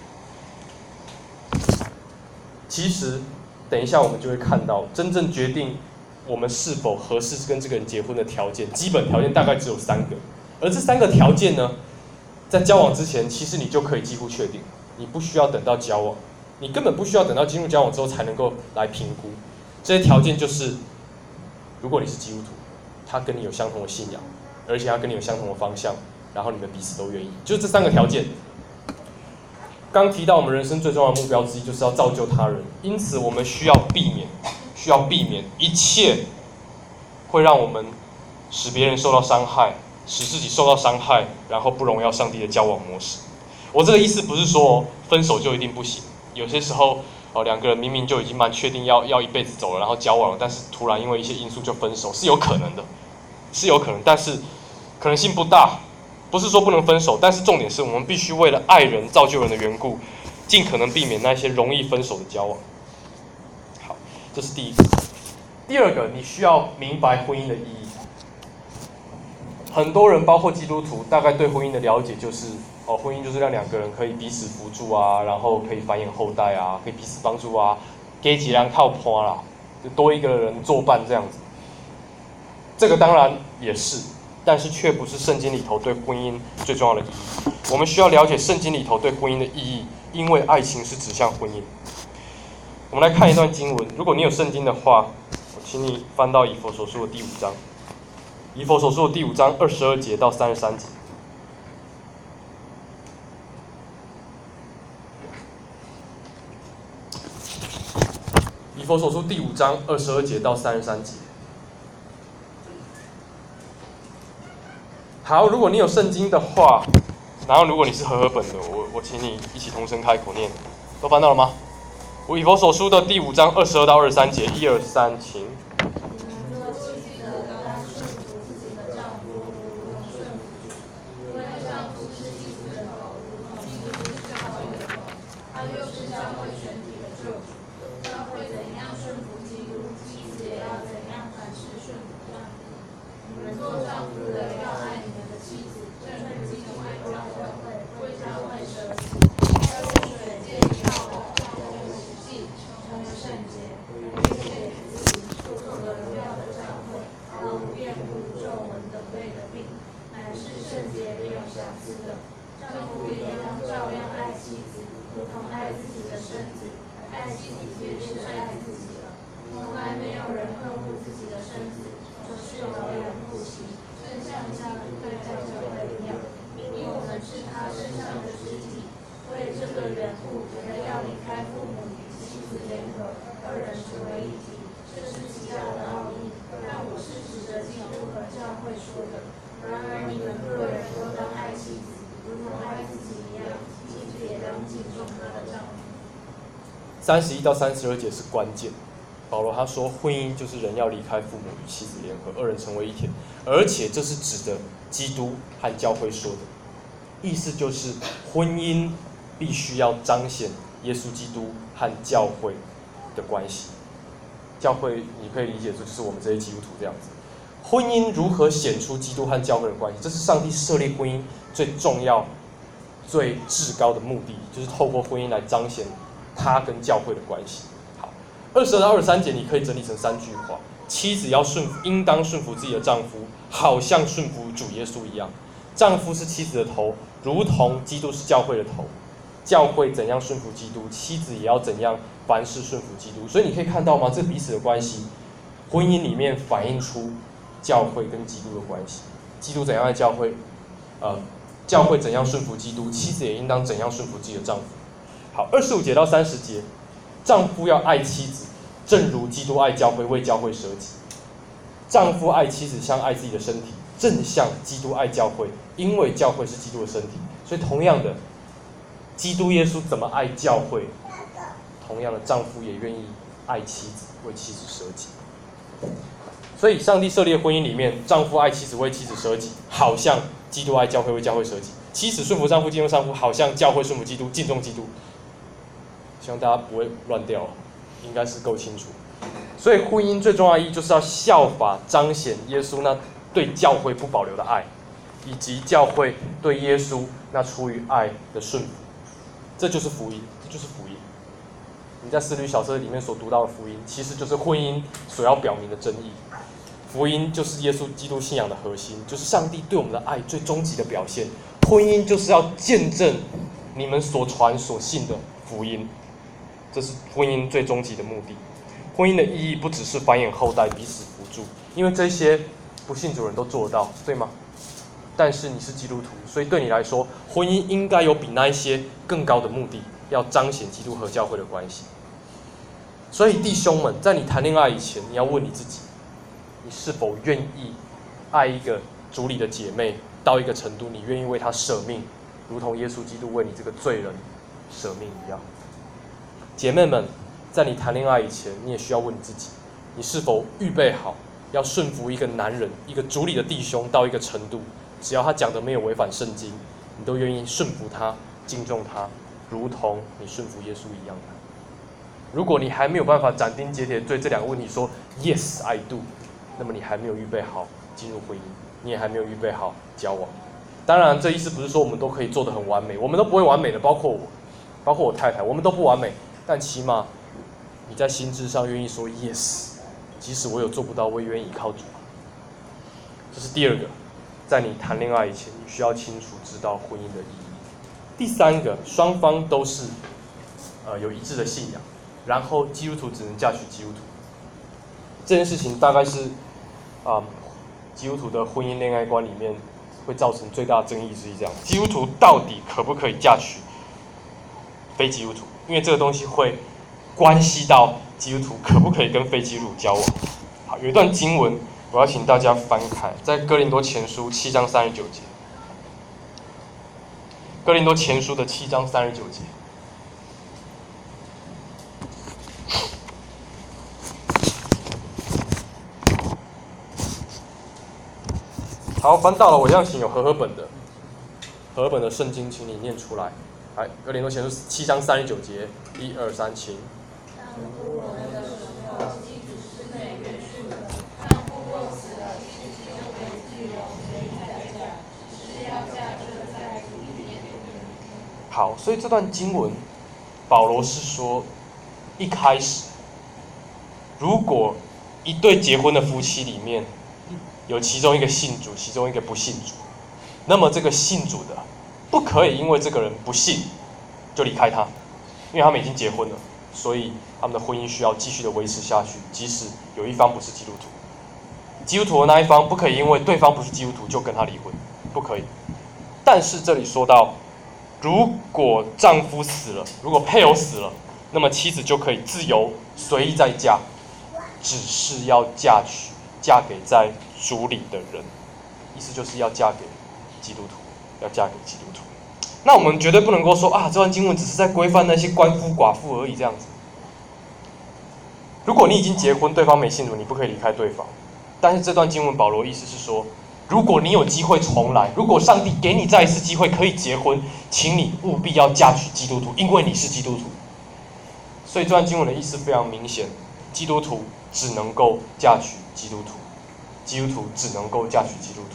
其实，等一下我们就会看到，真正决定我们是否合适跟这个人结婚的条件，基本条件大概只有3个，而这3个条件呢，在交往之前，其实你就可以几乎确定，你不需要等到交往，你根本不需要等到进入交往之后才能够来评估。这些条件就是，如果你是基督徒，他跟你有相同的信仰，而且他跟你有相同的方向，然后你们彼此都愿意，就是这3个条件。刚提到我们人生最重要的目标之一就是要造就他人，因此我们需要避免一切会让我们使别人受到伤害，使自己受到伤害，然后不荣耀上帝的交往模式。我这个意思不是说分手就一定不行，有些时候两个人明明就已经蛮确定要一辈子走了，然后交往了，但是突然因为一些因素就分手，是有可能的，是有可能，但是可能性不大。不是说不能分手，但是重点是我们必须为了爱人、造就人的缘故，尽可能避免那些容易分手的交往。好，这是第一个。第二个，你需要明白婚姻的意义。很多人，包括基督徒，大概对婚姻的了解就是，婚姻就是让两个人可以彼此扶助啊，然后可以繁衍后代啊，可以彼此帮助啊，给几人靠伴啦，就多一个人作伴这样子。这个当然也是。但是却不是圣经里头对婚姻最重要的意义。我们需要了解圣经里头对婚姻的意义，因为爱情是指向婚姻。我们来看一段经文，如果你有圣经的话，我请你翻到以弗所书的第5章，以弗所书的第5章22节到33节。以弗所书第5章22节到33节。好，如果你有圣经的话，然后如果你是和合本的，我请你一起同声开口念，都翻到了吗？我以弗所书的第5章22到23节，1、2、3，请。31到32节是关键。保罗他说，婚姻就是人要离开父母与妻子联合，二人成为一体，而且这是指的基督和教会说的，意思就是婚姻必须要彰显耶稣基督和教会的关系。教会你可以理解，这就是我们这些基督徒这样子。婚姻如何显出基督和教会的关系？这是上帝设立婚姻最重要、最至高的目的，就是透过婚姻来彰显他跟教会的关系。好，22到23节你可以整理成3句话：妻子要应当顺服自己的丈夫，好像顺服主耶稣一样。丈夫是妻子的头，如同基督是教会的头。教会怎样顺服基督，妻子也要怎样凡事顺服基督。所以你可以看到吗？这彼此的关系，婚姻里面反映出教会跟基督的关系。基督怎样爱教会，教会怎样顺服基督，妻子也应当怎样顺服自己的丈夫。好，25节到30节，丈夫要爱妻子，正如基督爱教会，为教会舍己。丈夫爱妻子像爱自己的身体，正像基督爱教会，因为教会是基督的身体。所以同样的，基督耶稣怎么爱教会，同样的丈夫也愿意爱妻子，为妻子舍己。所以上帝设立的婚姻里面，丈夫爱妻子，为妻子舍己，好像基督爱教会，为教会舍己。妻子顺服丈夫，敬重丈夫，好像教会顺服基督，敬重基督。希望大家不会乱掉，应该是够清楚。所以婚姻最重要的意义就是要效法彰显耶稣那对教会不保留的爱，以及教会对耶稣那出于爱的顺服。这就是福音，这就是福音。你在四律小册里面所读到的福音，其实就是婚姻所要表明的真义。福音就是耶稣基督信仰的核心，就是上帝对我们的爱最终极的表现。婚姻就是要见证你们所传所信的福音，这是婚姻最终极的目的。婚姻的意义不只是繁衍后代、彼此扶助，因为这些不信主人都做得到，对吗？但是你是基督徒，所以对你来说，婚姻应该有比那一些更高的目的，要彰显基督和教会的关系。所以弟兄们，在你谈恋爱以前，你要问你自己，你是否愿意爱一个主里的姐妹到一个程度，你愿意为她舍命，如同耶稣基督为你这个罪人舍命一样。 姐妹们，在你谈恋爱以前，你也需要问你自己，你是否预备好要顺服一个男人，一个主里的弟兄到一个程度，只要他讲的没有违反圣经，你都愿意顺服他，敬重他，如同你顺服耶稣一样的。如果你还没有办法斩钉截铁对这两个问题说 Yes I do， 那么你还没有预备好进入婚姻，你也还没有预备好交往。当然，这意思不是说我们都可以做得很完美，我们都不会完美的，包括我太太，我们都不完美。但起码你在心智上愿意说 Yes， 即使我有做不到，我也愿意依靠主。这是第二个，在你谈恋爱以前，你需要清楚知道婚姻的意义。第三个，双方都是有一致的信仰，然后基督徒只能嫁娶基督徒。这件事情大概是基督徒的婚姻恋爱观里面会造成最大的争议之一。这样，基督徒到底可不可以嫁娶非基督徒？因为这个东西会关系到基督徒可不可以跟非基督徒交往。好，有一段经文，我要请大家翻开，在哥林多前书7章39节。哥林多前书的7章39节。好，翻到了，我要请有和合本的圣经，请你念出来。来，哥林多前书7章39节，1、2、3，请。好，所以这段经文，保罗是说，一开始，如果一对结婚的夫妻里面，有其中一个信主，其中一个不信主，那么这个信主的不可以因为这个人不信就离开他，因为他们已经结婚了，所以他们的婚姻需要继续的维持下去，即使有一方不是基督徒。基督徒的那一方不可以因为对方不是基督徒就跟他离婚，不可以。但是这里说到，如果丈夫死了，如果配偶死了，那么妻子就可以自由随意再嫁，只是要嫁给在主里的人，意思就是要嫁给基督徒，要嫁给基督徒。那我们绝对不能够说这段经文只是在规范那些鳏夫寡妇而已这样子。如果你已经结婚，对方没信主，你不可以离开对方。但是这段经文保罗意思是说，如果你有机会重来，如果上帝给你再一次机会可以结婚，请你务必要嫁娶基督徒，因为你是基督徒。所以这段经文的意思非常明显，基督徒只能够嫁娶基督徒，基督徒只能够嫁娶基督徒。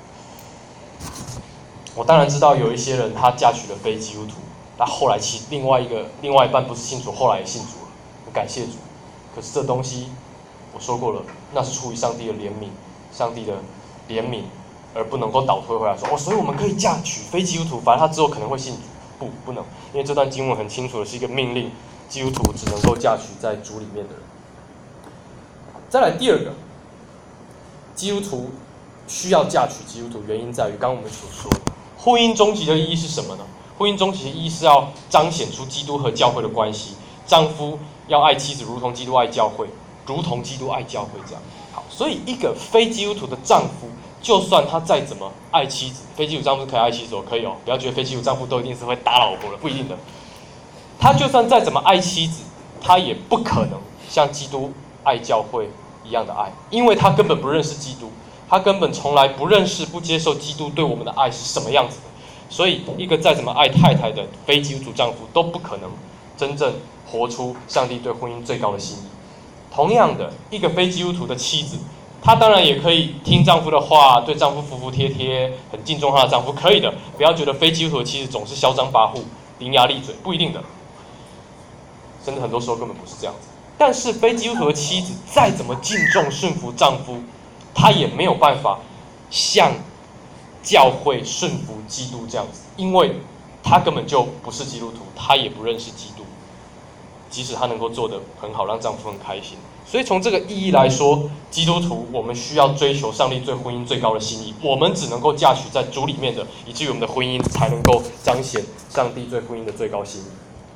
我当然知道有一些人他嫁娶了非基督徒，那后来另外一半不是信主，后来也信主了，感谢主。可是这东西我说过了，那是出于上帝的怜悯，而不能够倒推回来说所以我们可以嫁娶非基督徒，反正他之后可能会信主，不能，因为这段经文很清楚的是一个命令，基督徒只能够嫁娶在主里面的人。再来第二个，基督徒需要嫁娶基督徒，原因在于刚刚我们所说的，婚姻终极的意义是什么呢？婚姻终极的意义是要彰显出基督和教会的关系，丈夫要爱妻子如同基督爱教会，如同基督爱教会这样。好，所以一个非基督徒的丈夫，就算他再怎么爱妻子，非基督丈夫可以爱妻子可以不要觉得非基督丈夫都一定是会打老婆的，不一定的。他就算再怎么爱妻子，他也不可能像基督爱教会一样的爱，因为他根本不认识基督，他根本从来不认识、不接受基督对我们的爱是什么样子的。所以，一个再怎么爱太太的非基督徒丈夫，都不可能真正活出上帝对婚姻最高的心意。同样的，一个非基督徒的妻子，她当然也可以听丈夫的话，对丈夫服服帖帖，很敬重她的丈夫，可以的。不要觉得非基督徒的妻子总是嚣张跋扈、伶牙俐嘴，不一定的，甚至很多时候根本不是这样子。但是非基督徒的妻子再怎么敬重顺服丈夫，她也没有办法像教会顺服基督这样子，因为她根本就不是基督徒，她也不认识基督。即使她能够做得很好，让丈夫很开心。所以从这个意义来说，基督徒我们需要追求上帝对婚姻最高的心意，我们只能够嫁娶在主里面的，以至于我们的婚姻才能够彰显上帝对婚姻的最高心意。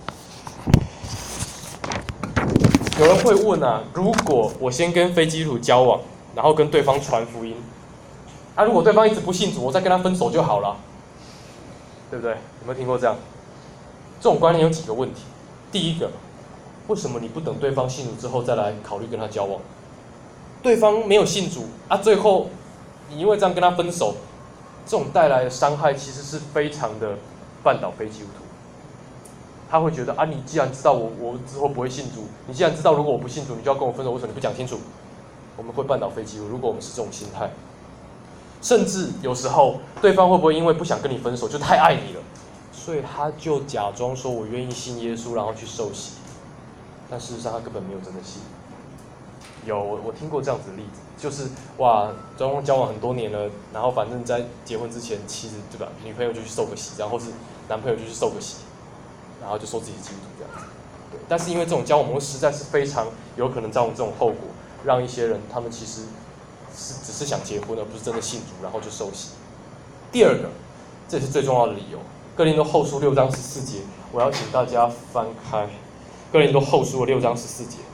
有人会问如果我先跟非基督徒交往，然后跟对方传福音，如果对方一直不信主，我再跟他分手就好了，对不对？有没有听过这样？这种观念有几个问题。第一个， 为什么你不等对方信主之后再来考虑跟他交往？对方没有信主啊，最后你因为这样跟他分手，这种带来的伤害其实是非常的绊倒非基督徒。他会觉得啊，你既然知道我之后不会信主，你既然知道如果我不信主，你就要跟我分手，为什么你不讲清楚？我们会绊倒非基督徒。如果我们是这种心态，甚至有时候对方会不会因为不想跟你分手，就太爱你了，所以他就假装说我愿意信耶稣，然后去受洗，但事实上他根本没有真的信。有我听过这样子的例子，就是哇，交往很多年了，然后反正在结婚之前，妻子对吧，女朋友就去受个洗，然后是男朋友就去受个洗，然后就说自己是基督徒这样子。对，但是因为这种交往模式实在是非常有可能造成这种后果，让一些人他们其实只是想结婚，而不是真的信主，然后就受洗。第二个，这也是最重要的理由，哥林多后书6章14节，我要请大家翻开哥林多后书的6章14节。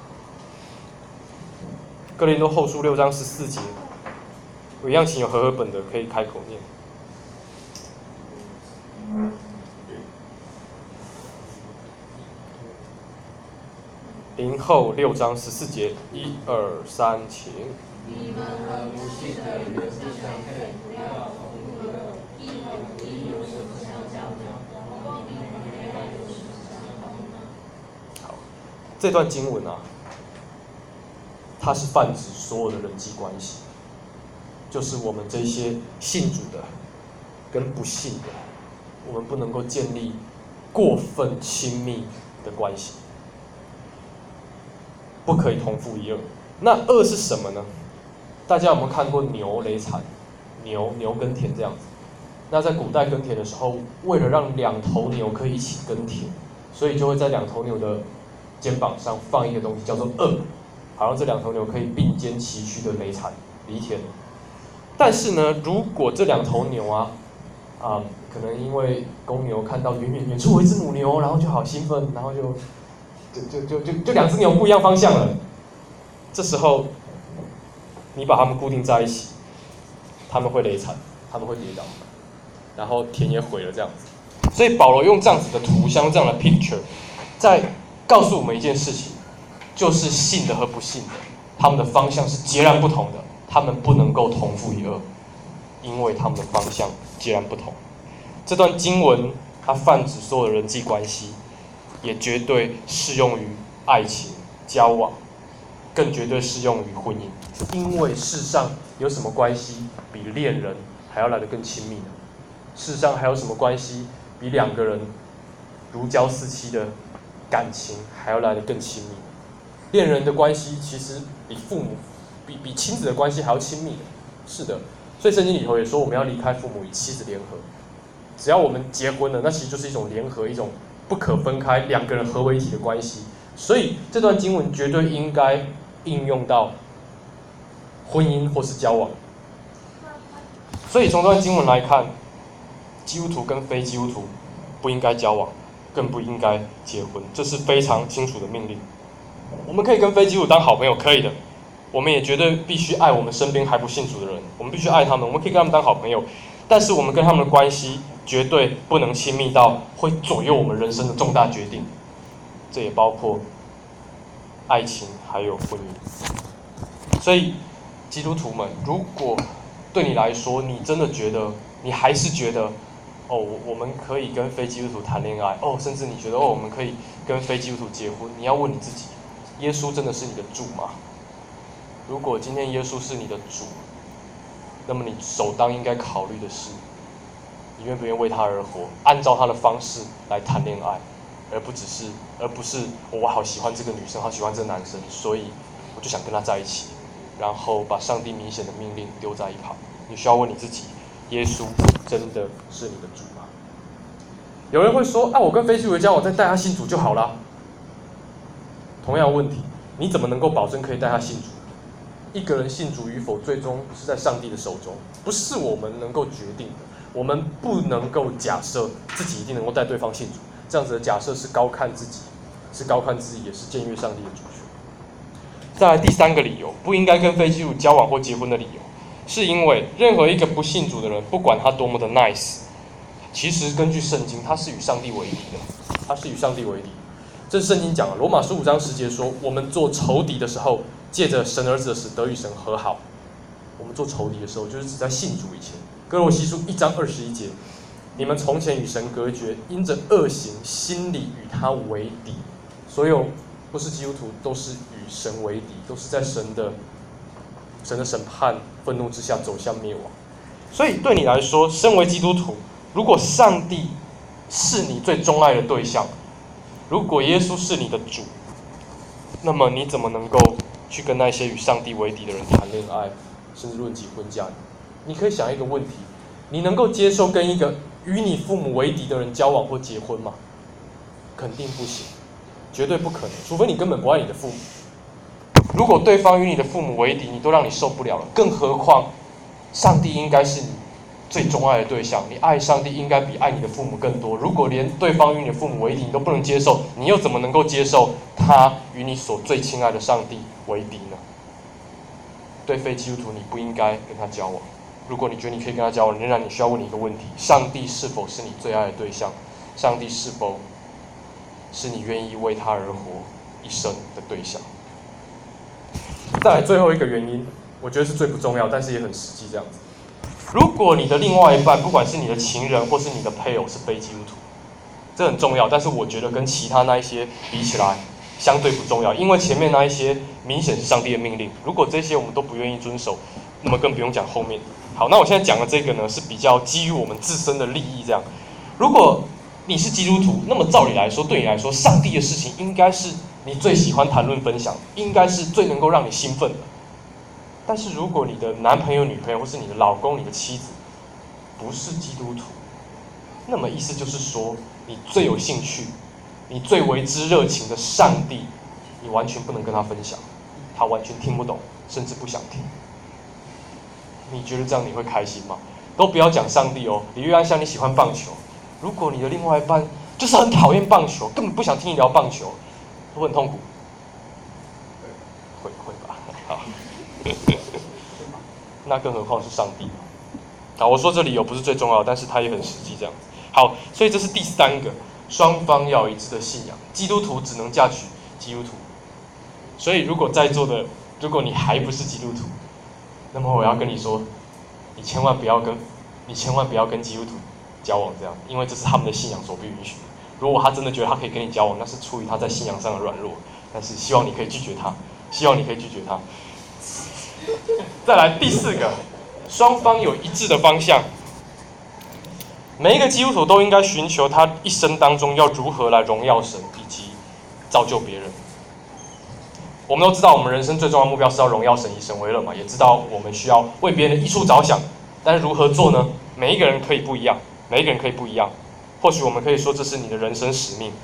哥林多后书6章14节，我一样请有和合本的可以开口念。林后6章14节，1、2、3，请。 你们和不信的人不相配，不要同入恶，一同一有什么相交呢？光明与黑暗有什么相同呢？ 好，这段经文啊，它是泛指所有的人际关系，就是我们这些信主的跟不信的，我们不能够建立过分亲密的关系，不可以同父异恶。那恶是什么呢？大家有没有看过牛雷残？牛耕田这样子。那在古代耕田的时候，为了让2头牛可以一起耕田，所以就会在2头牛的肩膀上放一个东西，叫做轭，好让这2头牛可以并肩齐驱的犁产犁田。但是呢，如果这2头牛可能因为公牛看到远处有一只母牛，然后就好兴奋，然后就2只牛不一样方向了。这时候你把它们固定在一起，它们会累惨，它们会跌倒，然后田也毁了这样子。所以保罗用这样子的图像，这样的 picture， 在告诉我们一件事情，就是信的和不信的，他们的方向是截然不同的，他们不能够同父异恶，因为他们的方向截然不同。这段经文它泛指所有的人际关系，也绝对适用于爱情交往，更绝对适用于婚姻。因为世上有什么关系比恋人还要来得更亲密呢？世上还有什么关系比2个人如胶似漆的感情还要来得更亲密？恋人的关系其实比父母、比亲子的关系还要亲密的。是的，所以圣经里头也说我们要离开父母与妻子联合。只要我们结婚了，那其实就是一种联合，一种不可分开2个人合为一体的关系。所以这段经文绝对应该应用到婚姻或是交往。所以从这段经文来看，基督徒跟非基督徒不应该交往，更不应该结婚，这是非常清楚的命令。我们可以跟非基督徒当好朋友，可以的。我们也绝对必须爱我们身边还不信主的人，我们必须爱他们，我们可以跟他们当好朋友。但是我们跟他们的关系绝对不能亲密到会左右我们人生的重大决定，这也包括爱情还有婚姻。所以基督徒们，如果对你来说，你真的觉得，你还是觉得，我们可以跟非基督徒谈恋爱，甚至你觉得，我们可以跟非基督徒结婚，你要问你自己，耶稣真的是你的主吗？如果今天耶稣是你的主，那么你首当应该考虑的是，你愿不愿意为他而活，按照他的方式来谈恋爱，而不是我好喜欢这个女生，好喜欢这个男生，所以我就想跟他在一起，然后把上帝明显的命令丢在一旁。你需要问你自己，耶稣真的是你的主吗？有人会说，我跟非基督徒交往，再带他信主就好啦。同样的问题，你怎么能够保证可以带他信主？一个人信主与否，最终是在上帝的手中，不是我们能够决定的。我们不能够假设自己一定能够带对方信主，这样子的假设是高看自己，也是僭越上帝的主权。再来第3个理由，不应该跟非基督徒交往或结婚的理由，是因为任何一个不信主的人，不管他多么的 nice， 其实根据圣经，他是与上帝为敌的， 这是圣经讲的，罗马书5章10节说，我们做仇敌的时候，借着神儿子的死得与神和好。我们做仇敌的时候，就是指在信主以前。哥罗西书1章21节，你们从前与神隔绝，因着恶行，心里与他为敌。所有不是基督徒都是与神为敌，都是在神的审判愤怒之下走向灭亡。所以对你来说，身为基督徒，如果上帝是你最钟爱的对象，如果耶稣是你的主，那么你怎么能够去跟那些与上帝为敌的人谈恋爱，甚至论及婚嫁呢？你可以想一个问题：你能够接受跟一个与你父母为敌的人交往或结婚吗？肯定不行，绝对不可能，除非你根本不爱你的父母。如果对方与你的父母为敌，你都让你受不了了，更何况上帝应该是你最钟爱的对象，你爱上帝应该比爱你的父母更多。如果连对方与你的父母为敌你都不能接受，你又怎么能够接受他与你所最亲爱的上帝为敌呢？对非基督徒，你不应该跟他交往。如果你觉得你可以跟他交往，仍然你需要问你一个问题：上帝是否是你最爱的对象？上帝是否是你愿意为他而活一生的对象？再来最后一个原因，我觉得是最不重要，但是也很实际。这样子，如果你的另外一半，不管是你的情人或是你的配偶是非基督徒，这很重要，但是我觉得跟其他那一些比起来，相对不重要，因为前面那一些明显是上帝的命令，如果这些我们都不愿意遵守，那么更不用讲后面。好，那我现在讲的这个呢，是比较基于我们自身的利益。这样，如果你是基督徒，那么照理来说，对你来说，上帝的事情应该是你最喜欢谈论分享，应该是最能够让你兴奋的。但是如果你的男朋友、女朋友，或是你的老公、你的妻子不是基督徒，那么意思就是说，你最有兴趣、你最为之热情的上帝，你完全不能跟他分享，他完全听不懂，甚至不想听。你觉得这样你会开心吗？都不要讲上帝哦，李玉安像你喜欢棒球，如果你的另外一半就是很讨厌棒球，根本不想听你聊棒球，会很痛苦。会吧？好，那更何况是上帝。好，我说这理由不是最重要，但是它也很实际。这样子，好，所以这是第3个，双方要一致的信仰。基督徒只能嫁娶基督徒。所以，如果在座的，如果你还不是基督徒，那么我要跟你说，你千万不要跟基督徒交往，这样，因为这是他们的信仰所不允许的。如果他真的觉得他可以跟你交往，那是出于他在信仰上的软弱。但是希望你可以拒绝他，再来第4个，双方有一致的方向。每一个基督徒都应该寻求他一生当中要如何来荣耀神以及造就别人。我们都知道，我们人生最重要的目标是要荣耀神，以神为乐嘛，也知道我们需要为别人的益处着想。但是如何做呢？每一个人可以不一样。或许我们可以说，这是你的人生使命。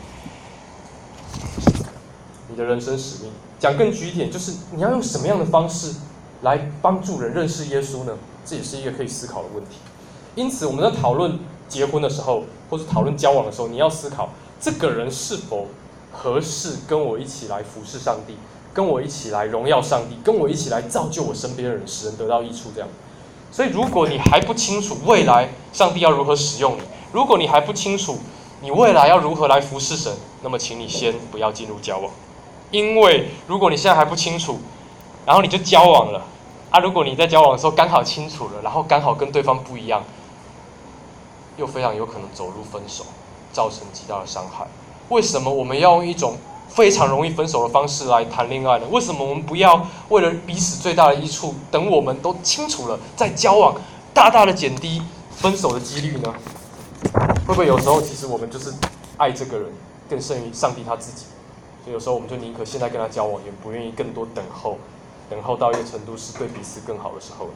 讲更具体一点，就是你要用什么样的方式来帮助人认识耶稣呢？这也是一个可以思考的问题。因此，我们在讨论结婚的时候，或是讨论交往的时候，你要思考这个人是否合适跟我一起来服侍上帝，跟我一起来荣耀上帝，跟我一起来造就我身边的人，使人得到益处。这样，所以如果你还不清楚未来上帝要如何使用你，如果你还不清楚你未来要如何来服侍神，那么请你先不要进入交往。因为如果你现在还不清楚，然后你就交往了如果你在交往的时候刚好清楚了，然后刚好跟对方不一样，又非常有可能走入分手，造成极大的伤害。为什么我们要用一种非常容易分手的方式来谈恋爱呢？为什么我们不要为了彼此最大的益处，等我们都清楚了再交往，大大的减低分手的几率呢？会不会有时候其实我们就是爱这个人更胜于上帝他自己？所以有时候我们就宁可现在跟他交往，也不愿意更多等候到一个程度是对彼此更好的时候。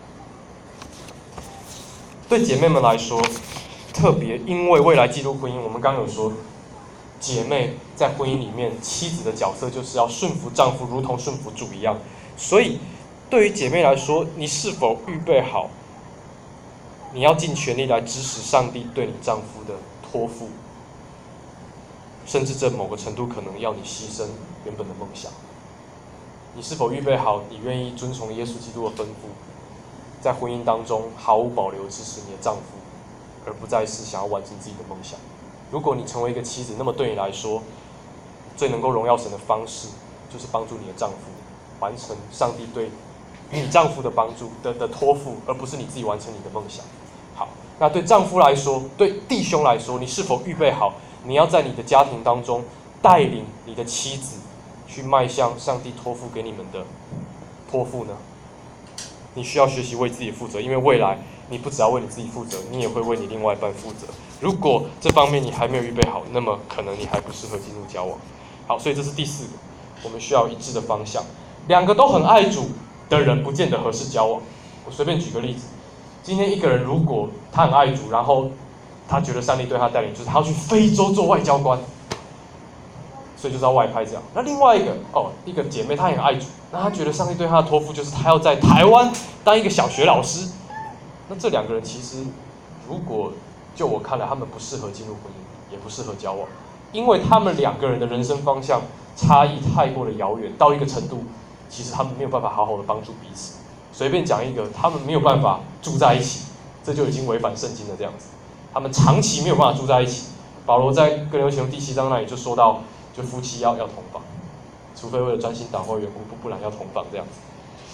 对姐妹们来说，特别因为未来进入婚姻，我们刚刚有说，姐妹在婚姻里面，妻子的角色就是要顺服丈夫，如同顺服主一样。所以，对于姐妹来说，你是否预备好？你要尽全力来支持上帝对你丈夫的托付，甚至这某个程度可能要你牺牲原本的梦想。你是否预备好？你愿意遵从耶稣基督的吩咐，在婚姻当中毫无保留支持你的丈夫，而不再是想要完成自己的梦想？如果你成为一个妻子，那么对你来说， 最能够荣耀神的方式，就是帮助你的丈夫完成上帝对你丈夫的帮助的托付，而不是你自己完成你的梦想。好，那对丈夫来说，对弟兄来说，你是否预备好？你要在你的家庭当中带领你的妻子去迈向上帝托付给你们的托付呢？你需要学习为自己负责，因为未来你不只要为你自己负责，你也会为你另外一半负责。如果这方面你还没有预备好，那么可能你还不适合进入交往。好，所以这是第4个，我们需要一致的方向。2个都很爱主的人，不见得合适交往。我随便举个例子，今天一个人如果他很爱主，然后他觉得上帝对他带领，就是他要去非洲做外交官，所以就是要外派这样。那另外一个姐妹，她也很爱主，那她觉得上帝对她的托付就是她要在台湾当一个小学老师。那这2个人其实，如果就我看来，他们不适合进入婚姻，也不适合交往，因为他们2个人的人生方向差异太过的遥远，到一个程度，其实他们没有办法好好的帮助彼此。随便讲一个，他们没有办法住在一起，这就已经违反圣经了这样子。他们长期没有办法住在一起。保罗在哥林多前书第7章那里就说到，就夫妻要同房，除非为了专心祷告缘故，不然要同房这样子。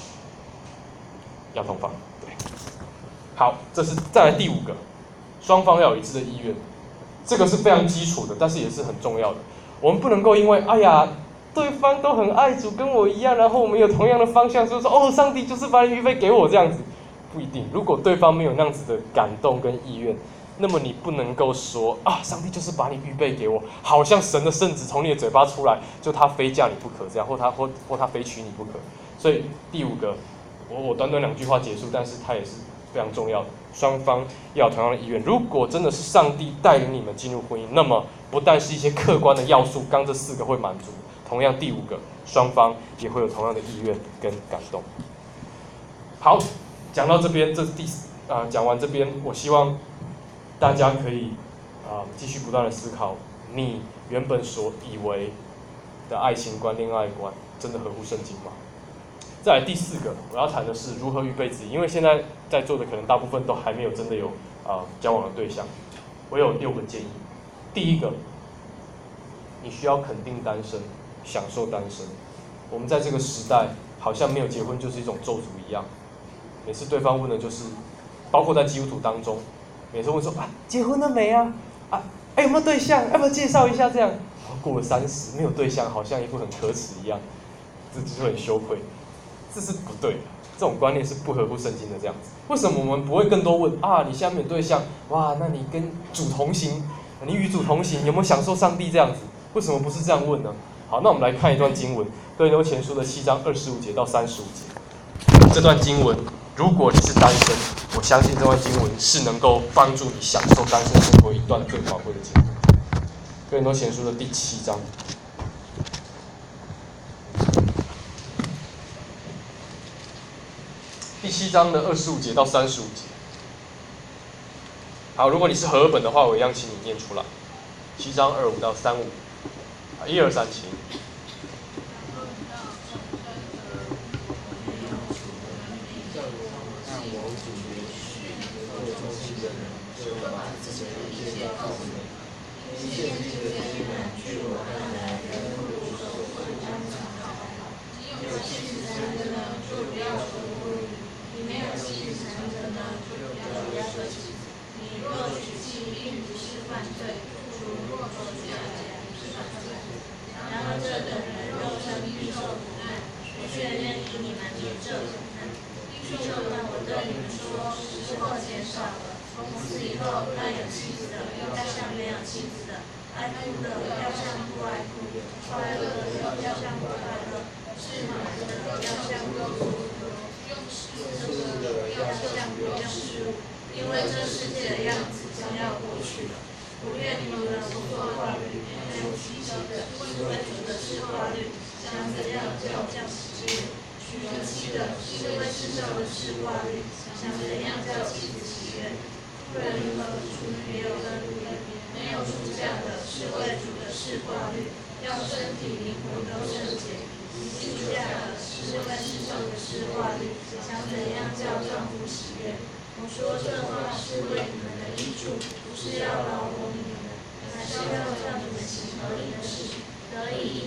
要同房，对。好，这是再来第5个，双方要有一致的意愿，这个是非常基础的，但是也是很重要的。我们不能够因为对方都很爱主，跟我一样，然后我们有同样的方向，就是说上帝就是把你预备给我这样子，不一定。如果对方没有那样子的感动跟意愿，那么你不能够说上帝就是把你预备给我，好像神的圣旨从你的嘴巴出来，就他非嫁你不可这样，或他非娶你不可。所以第5个，我短短2句话结束，但是它也是非常重要的，双方要有同样的意愿。如果真的是上帝带领你们进入婚姻，那么不但是一些客观的要素，刚这4个会满足，同样第5个，双方也会有同样的意愿跟感动。好，讲到这边，这是讲完这边，我希望大家可以继续不断的思考，你原本所以为的爱情观、恋爱观，真的合乎圣经吗？再来第4个，我要谈的是如何预备自己，因为现在在座的可能大部分都还没有真的有交往的对象。我有6个建议。第1个，你需要肯定单身，享受单身。我们在这个时代，好像没有结婚就是一种咒诅一样。每次对方问的就是，包括在基督徒当中，每次问说结婚了没啊？有没有对象？要不要介绍一下这样？然后过了30，没有对象，好像一副很可耻一样，这就很羞愧。这是不对的，这种观念是不合乎圣经的这样子。为什么我们不会更多问你现在没有对象，哇，那你跟主同行，你与主同行，有没有享受上帝这样子？为什么不是这样问呢？好，那我们来看一段经文，哥林多前书的7章25节到35节。这段经文，如果你是单身，我相信这段经文是能够帮助你享受单身生活一段最宝贵的经文。哥林多前书的第7章。第7章的25节到35节。好，如果你是和合本的话，我一样请你念出来。7章25到35。1、2、3，请。 因为这世界的样子将要过去了。不愿你们无所挂虑，没有稀奇的，因为主的是挂虑，想怎样就降喜悦；娶了妻的，因为世上的事挂虑，想怎样叫妻子喜悦。妇人和处女也有分别，没有出嫁的，是为主的事挂虑，要身体灵魂都圣洁；已出嫁的，是为世上的事挂虑，想怎样叫丈夫喜悦。我说这话是为你们的益处，不是要劳我你们，乃是要叫你们行合理的事，得以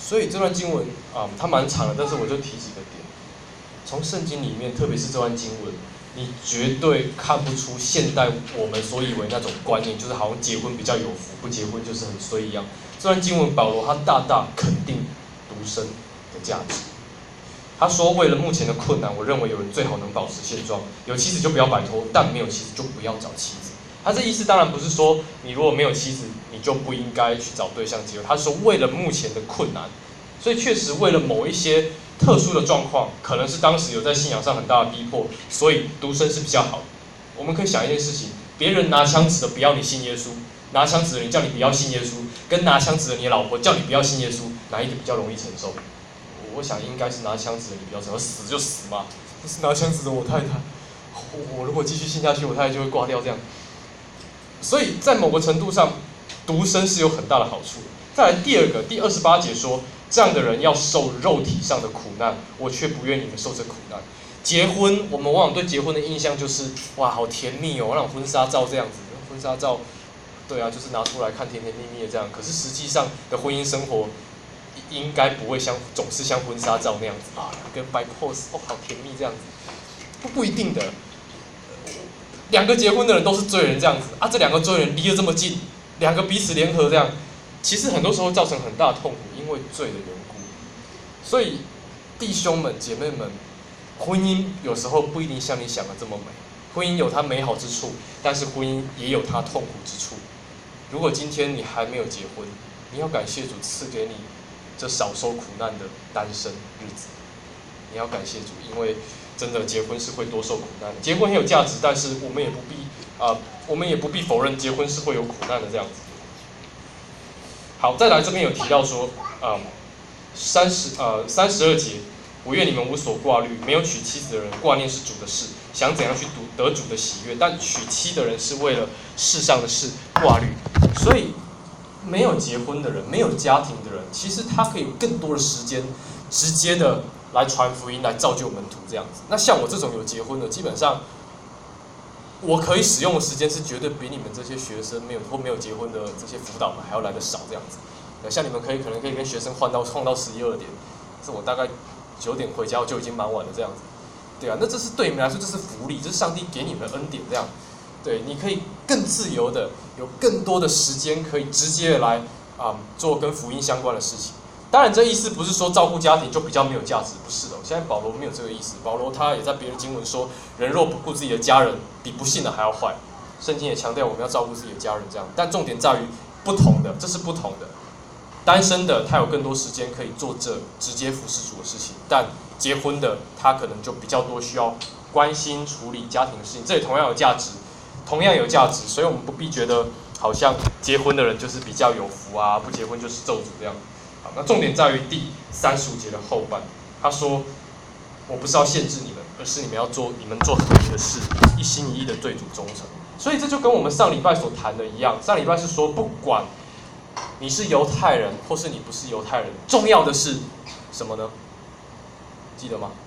所以这段经文它蛮长的，但是我就提几个点。从圣经里面，特别是这段经文，你绝对看不出现代我们所以为那种观念，就是好像结婚比较有福，不结婚就是很衰一样。这段经文，保罗他大大肯定独身的价值。他说：“为了目前的困难，我认为有人最好能保持现状，有妻子就不要摆脱，但没有妻子就不要找妻子。”他这意思当然不是说你如果没有妻子，你就不应该去找对象结婚。他说为了目前的困难，所以确实为了某一些特殊的状况，可能是当时有在信仰上很大的逼迫，所以独身是比较好的。我们可以想一件事情：别人拿枪指着不要你信耶稣，拿枪指着你叫你不要信耶稣，跟拿枪指着你的老婆叫你不要信耶稣，哪一个比较容易承受？我想应该是拿枪指着你比较承受，死就死嘛，不是拿枪指着我太太。我如果继续信下去，我太太就会挂掉这样。所以在某个程度上，独身是有很大的好处。再来第二个，第28节说，这样的人要受肉体上的苦难，我却不愿你们受这苦难。结婚，我们往往对结婚的印象就是哇，好甜蜜哦，那种婚纱照这样子，婚纱照，对啊，就是拿出来看甜甜蜜蜜的这样。可是实际上的婚姻生活，应该不会总是像婚纱照那样子啊，跟摆 pose 哦，好甜蜜这样子，不一定的。两个结婚的人都是罪人这样子啊，这两个罪人离得这么近，两个彼此联合这样，其实很多时候造成很大的痛苦，因为罪的缘故。所以弟兄们、姐妹们，婚姻有时候不一定像你想的这么美，婚姻有它美好之处，但是婚姻也有它痛苦之处。如果今天你还没有结婚，你要感谢主赐给你这少受苦难的单身日子，你要感谢主，因为真的结婚是会多受苦难的。结婚很有价值，但是我们也不必否认结婚是会有苦难的这样子。好，再来这边有提到说，32节，我愿你们无所挂虑，没有娶妻子的人挂念是主的事，想怎样去得主的喜悦，但娶妻的人是为了世上的事挂虑。所以没有结婚的人，没有家庭的人，其实他可以有更多的时间，直接的来传福音，来造就门徒这样子。那像我这种有结婚的，基本上我可以使用的时间是绝对比你们这些学生没有结婚的这些辅导们还要来得少这样子。像你们可能可以跟学生晃到11、12点，这我大概9点回家我就已经蛮晚了这样子。对啊，那这是对你们来说这是福利，这是上帝给你们的恩典这样。对，你可以更自由的，有更多的时间可以直接的来做跟福音相关的事情。当然，这意思不是说照顾家庭就比较没有价值，不是的。现在保罗没有这个意思，保罗他也在别的经文说，人若不顾自己的家人，比不信的还要坏。圣经也强调我们要照顾自己的家人这样，但重点在于不同的，这是不同的。单身的他有更多时间可以做这直接服侍主的事情，但结婚的他可能就比较多需要关心处理家庭的事情，这也同样有价值。所以我们不必觉得好像结婚的人就是比较有福啊，不结婚就是咒诅这样。好，那重点在于第35节的后半，他说：“我不是要限制你们，而是你们要做合宜的事，一心一意的对主忠诚。”所以这就跟我们上礼拜所谈的一样，上礼拜是说，不管你是犹太人或是你不是犹太人，重要的是什么呢？记得吗？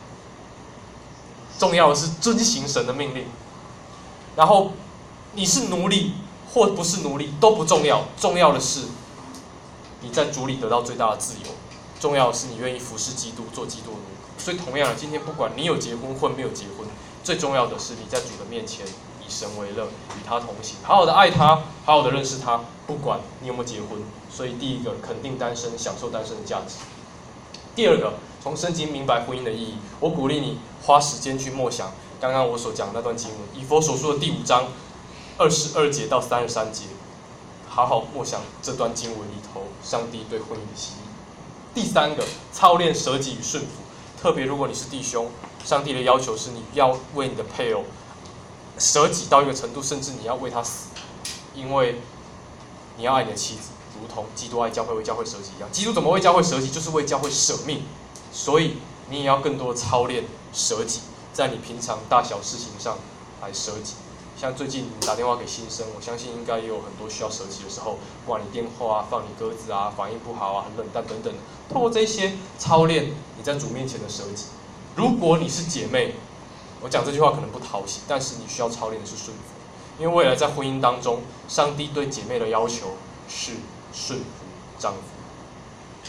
重要的是遵行神的命令。然后你是奴隶或不是奴隶都不重要，重要的是你在主里得到最大的自由，重要的是你愿意服侍基督，做基督的奴。所以同样的，今天不管你有结婚或没有结婚，最重要的是你在主的面前以神为乐，与他同行，好好的爱他，好好的认识他，不管你有没有结婚。所以第一个，肯定单身，享受单身的价值。第二个，从圣经明白婚姻的意义，我鼓励你花时间去默想刚刚我所讲的那段经文，以弗所书的第5章22节到33节，好好默想这段经文里头上帝对婚姻的心意。第三个，操练舍己与顺服，特别如果你是弟兄，上帝的要求是你要为你的配偶舍己到一个程度，甚至你要为他死，因为你要爱你的妻子，如同基督爱教会为教会舍己一样。基督怎么为教会舍己？就是为教会舍命。所以你也要更多的操练舍己，在你平常大小事情上来舍己。像最近你打电话给新生，我相信应该也有很多需要舍己的时候，不管你电话啊、放你鸽子啊、反应不好啊、很冷淡等等，透过这些操练你在主面前的舍己。如果你是姐妹，我讲这句话可能不讨喜，但是你需要操练的是顺服，因为未来在婚姻当中，上帝对姐妹的要求是顺服丈夫。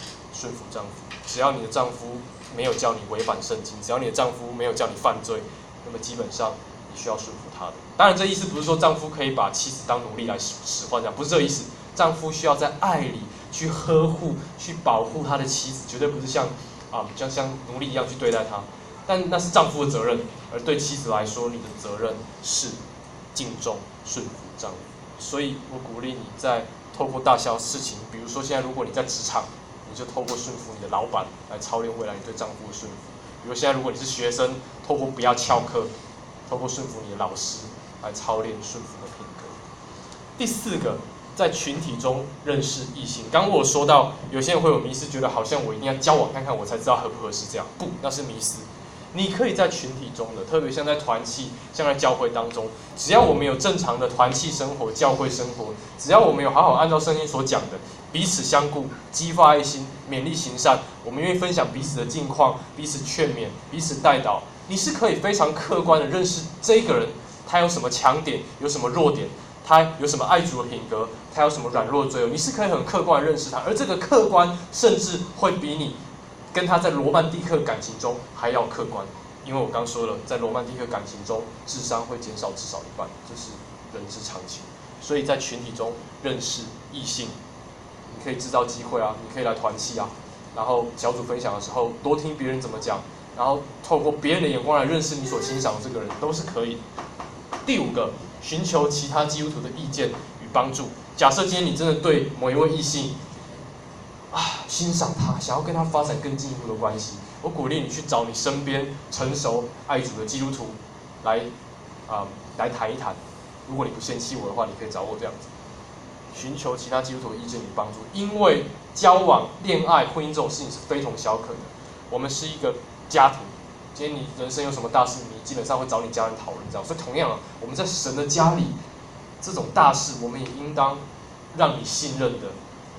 顺服丈夫。只要你的丈夫没有叫你违反圣经，只要你的丈夫没有叫你犯罪，那么基本上你需要顺服他的。当然，这意思不是说丈夫可以把妻子当奴隶来使唤，这样不是这个意思。丈夫需要在爱里去呵护、去保护他的妻子，绝对不是像奴隶一样去对待他。但那是丈夫的责任，而对妻子来说，你的责任是敬重、顺服丈夫。所以我鼓励你在透过大小事情，比如说现在如果你在职场，你就透过顺服你的老板来操练未来你对丈夫的顺服。比如现在如果你是学生，透过不要翘课，透过顺服你的老师来操练顺服的品格。第四个，在群体中认识异性。刚刚我说到，有些人会有迷思，觉得好像我一定要交往看看，我才知道合不合适这样。不，那是迷思。你可以在群体中的，特别像在团契，像在教会当中，只要我们有正常的团契生活、教会生活，只要我们有好好按照圣经所讲的，彼此相顾、激发爱心、勉励行善，我们愿意分享彼此的近况、彼此劝勉、彼此带导，你是可以非常客观的认识这个人，他有什么强点，有什么弱点，他有什么爱主的品格，他有什么软弱的罪恶，你是可以很客观的认识他，而这个客观甚至会比你跟他在罗曼蒂克感情中还要客观，因为我刚说了，在罗曼蒂克感情中，智商会减少至少一半，这是人之常情。所以在群体中认识异性，你可以制造机会啊，你可以来团契啊，然后小组分享的时候多听别人怎么讲，然后透过别人的眼光来认识你所欣赏的这个人，都是可以。第五个，寻求其他基督徒的意见与帮助。假设今天你真的对某一位异性欣赏他，想要跟他发展更进一步的关系，我鼓励你去找你身边成熟爱主的基督徒来谈一谈。如果你不嫌弃我的话，你可以找我这样子，寻求其他基督徒的意见与帮助。因为交往、恋爱、婚姻这种事情是非同小可的。我们是一个家庭，今天你人生有什么大事，你基本上会找你家人讨论这样。所以同样我们在神的家里，这种大事，我们也应当让你信任的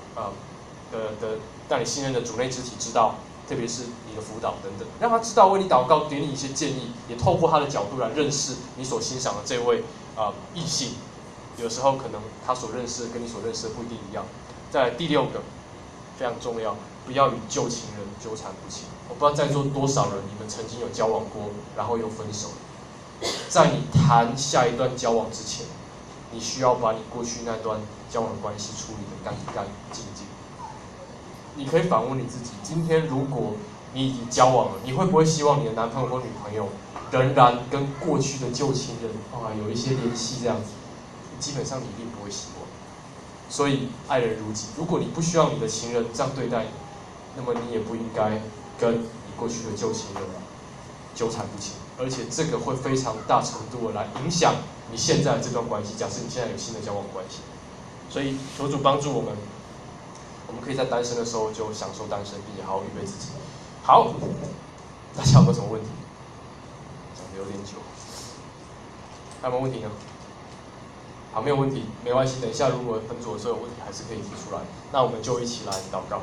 让你信任的主内肢体知道，特别是你的辅导等等，让他知道为你祷告，给你一些建议，也透过他的角度来认识你所欣赏的这位异性。有时候可能他所认识的跟你所认识的不一定一样。再来第六个，非常重要，不要与旧情人纠缠不清。我不知道在座多少人，你们曾经有交往过，然后又分手了。在你谈下一段交往之前，你需要把你过去那段交往的关系处理得干干净净。你可以反问你自己：今天如果你已经交往了，你会不会希望你的男朋友或女朋友仍然跟过去的旧情人有一些联系这样子？基本上你一定不会希望。所以爱人如己，如果你不希望你的情人这样对待你，那么你也不应该跟你过去的旧情人纠缠不清，而且这个会非常大程度的来影响你现在的这段关系。假设你现在有新的交往关系，所以求主帮助我们可以在单身的时候就享受单身，并且好好预备自己。好，大家有没有什么问题？讲得有点久，还有没有问题呢？好，没有问题，没关系。等一下，如果分组的时候有问题，还是可以提出来。那我们就一起来祷告。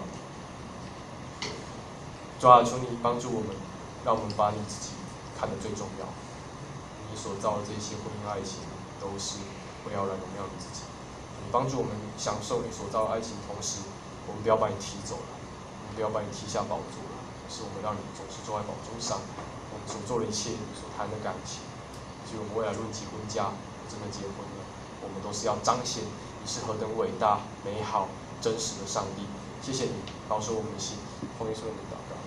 主啊，求你帮助我们，让我们把你自己看得最重要。你所造的这些婚姻爱情，都是为要来荣耀你自己。你帮助我们享受你所造的爱情，同时我们不要把你踢走了，我们不要把你踢下宝座了，是我们让你总是坐在宝座上。我们所做的一切，所谈的感情，以及我们未来论及婚嫁，真的结婚了，我们都是要彰显你是何等伟大、美好、真实的上帝。谢谢你保守我们的心，奉耶稣的名祷告。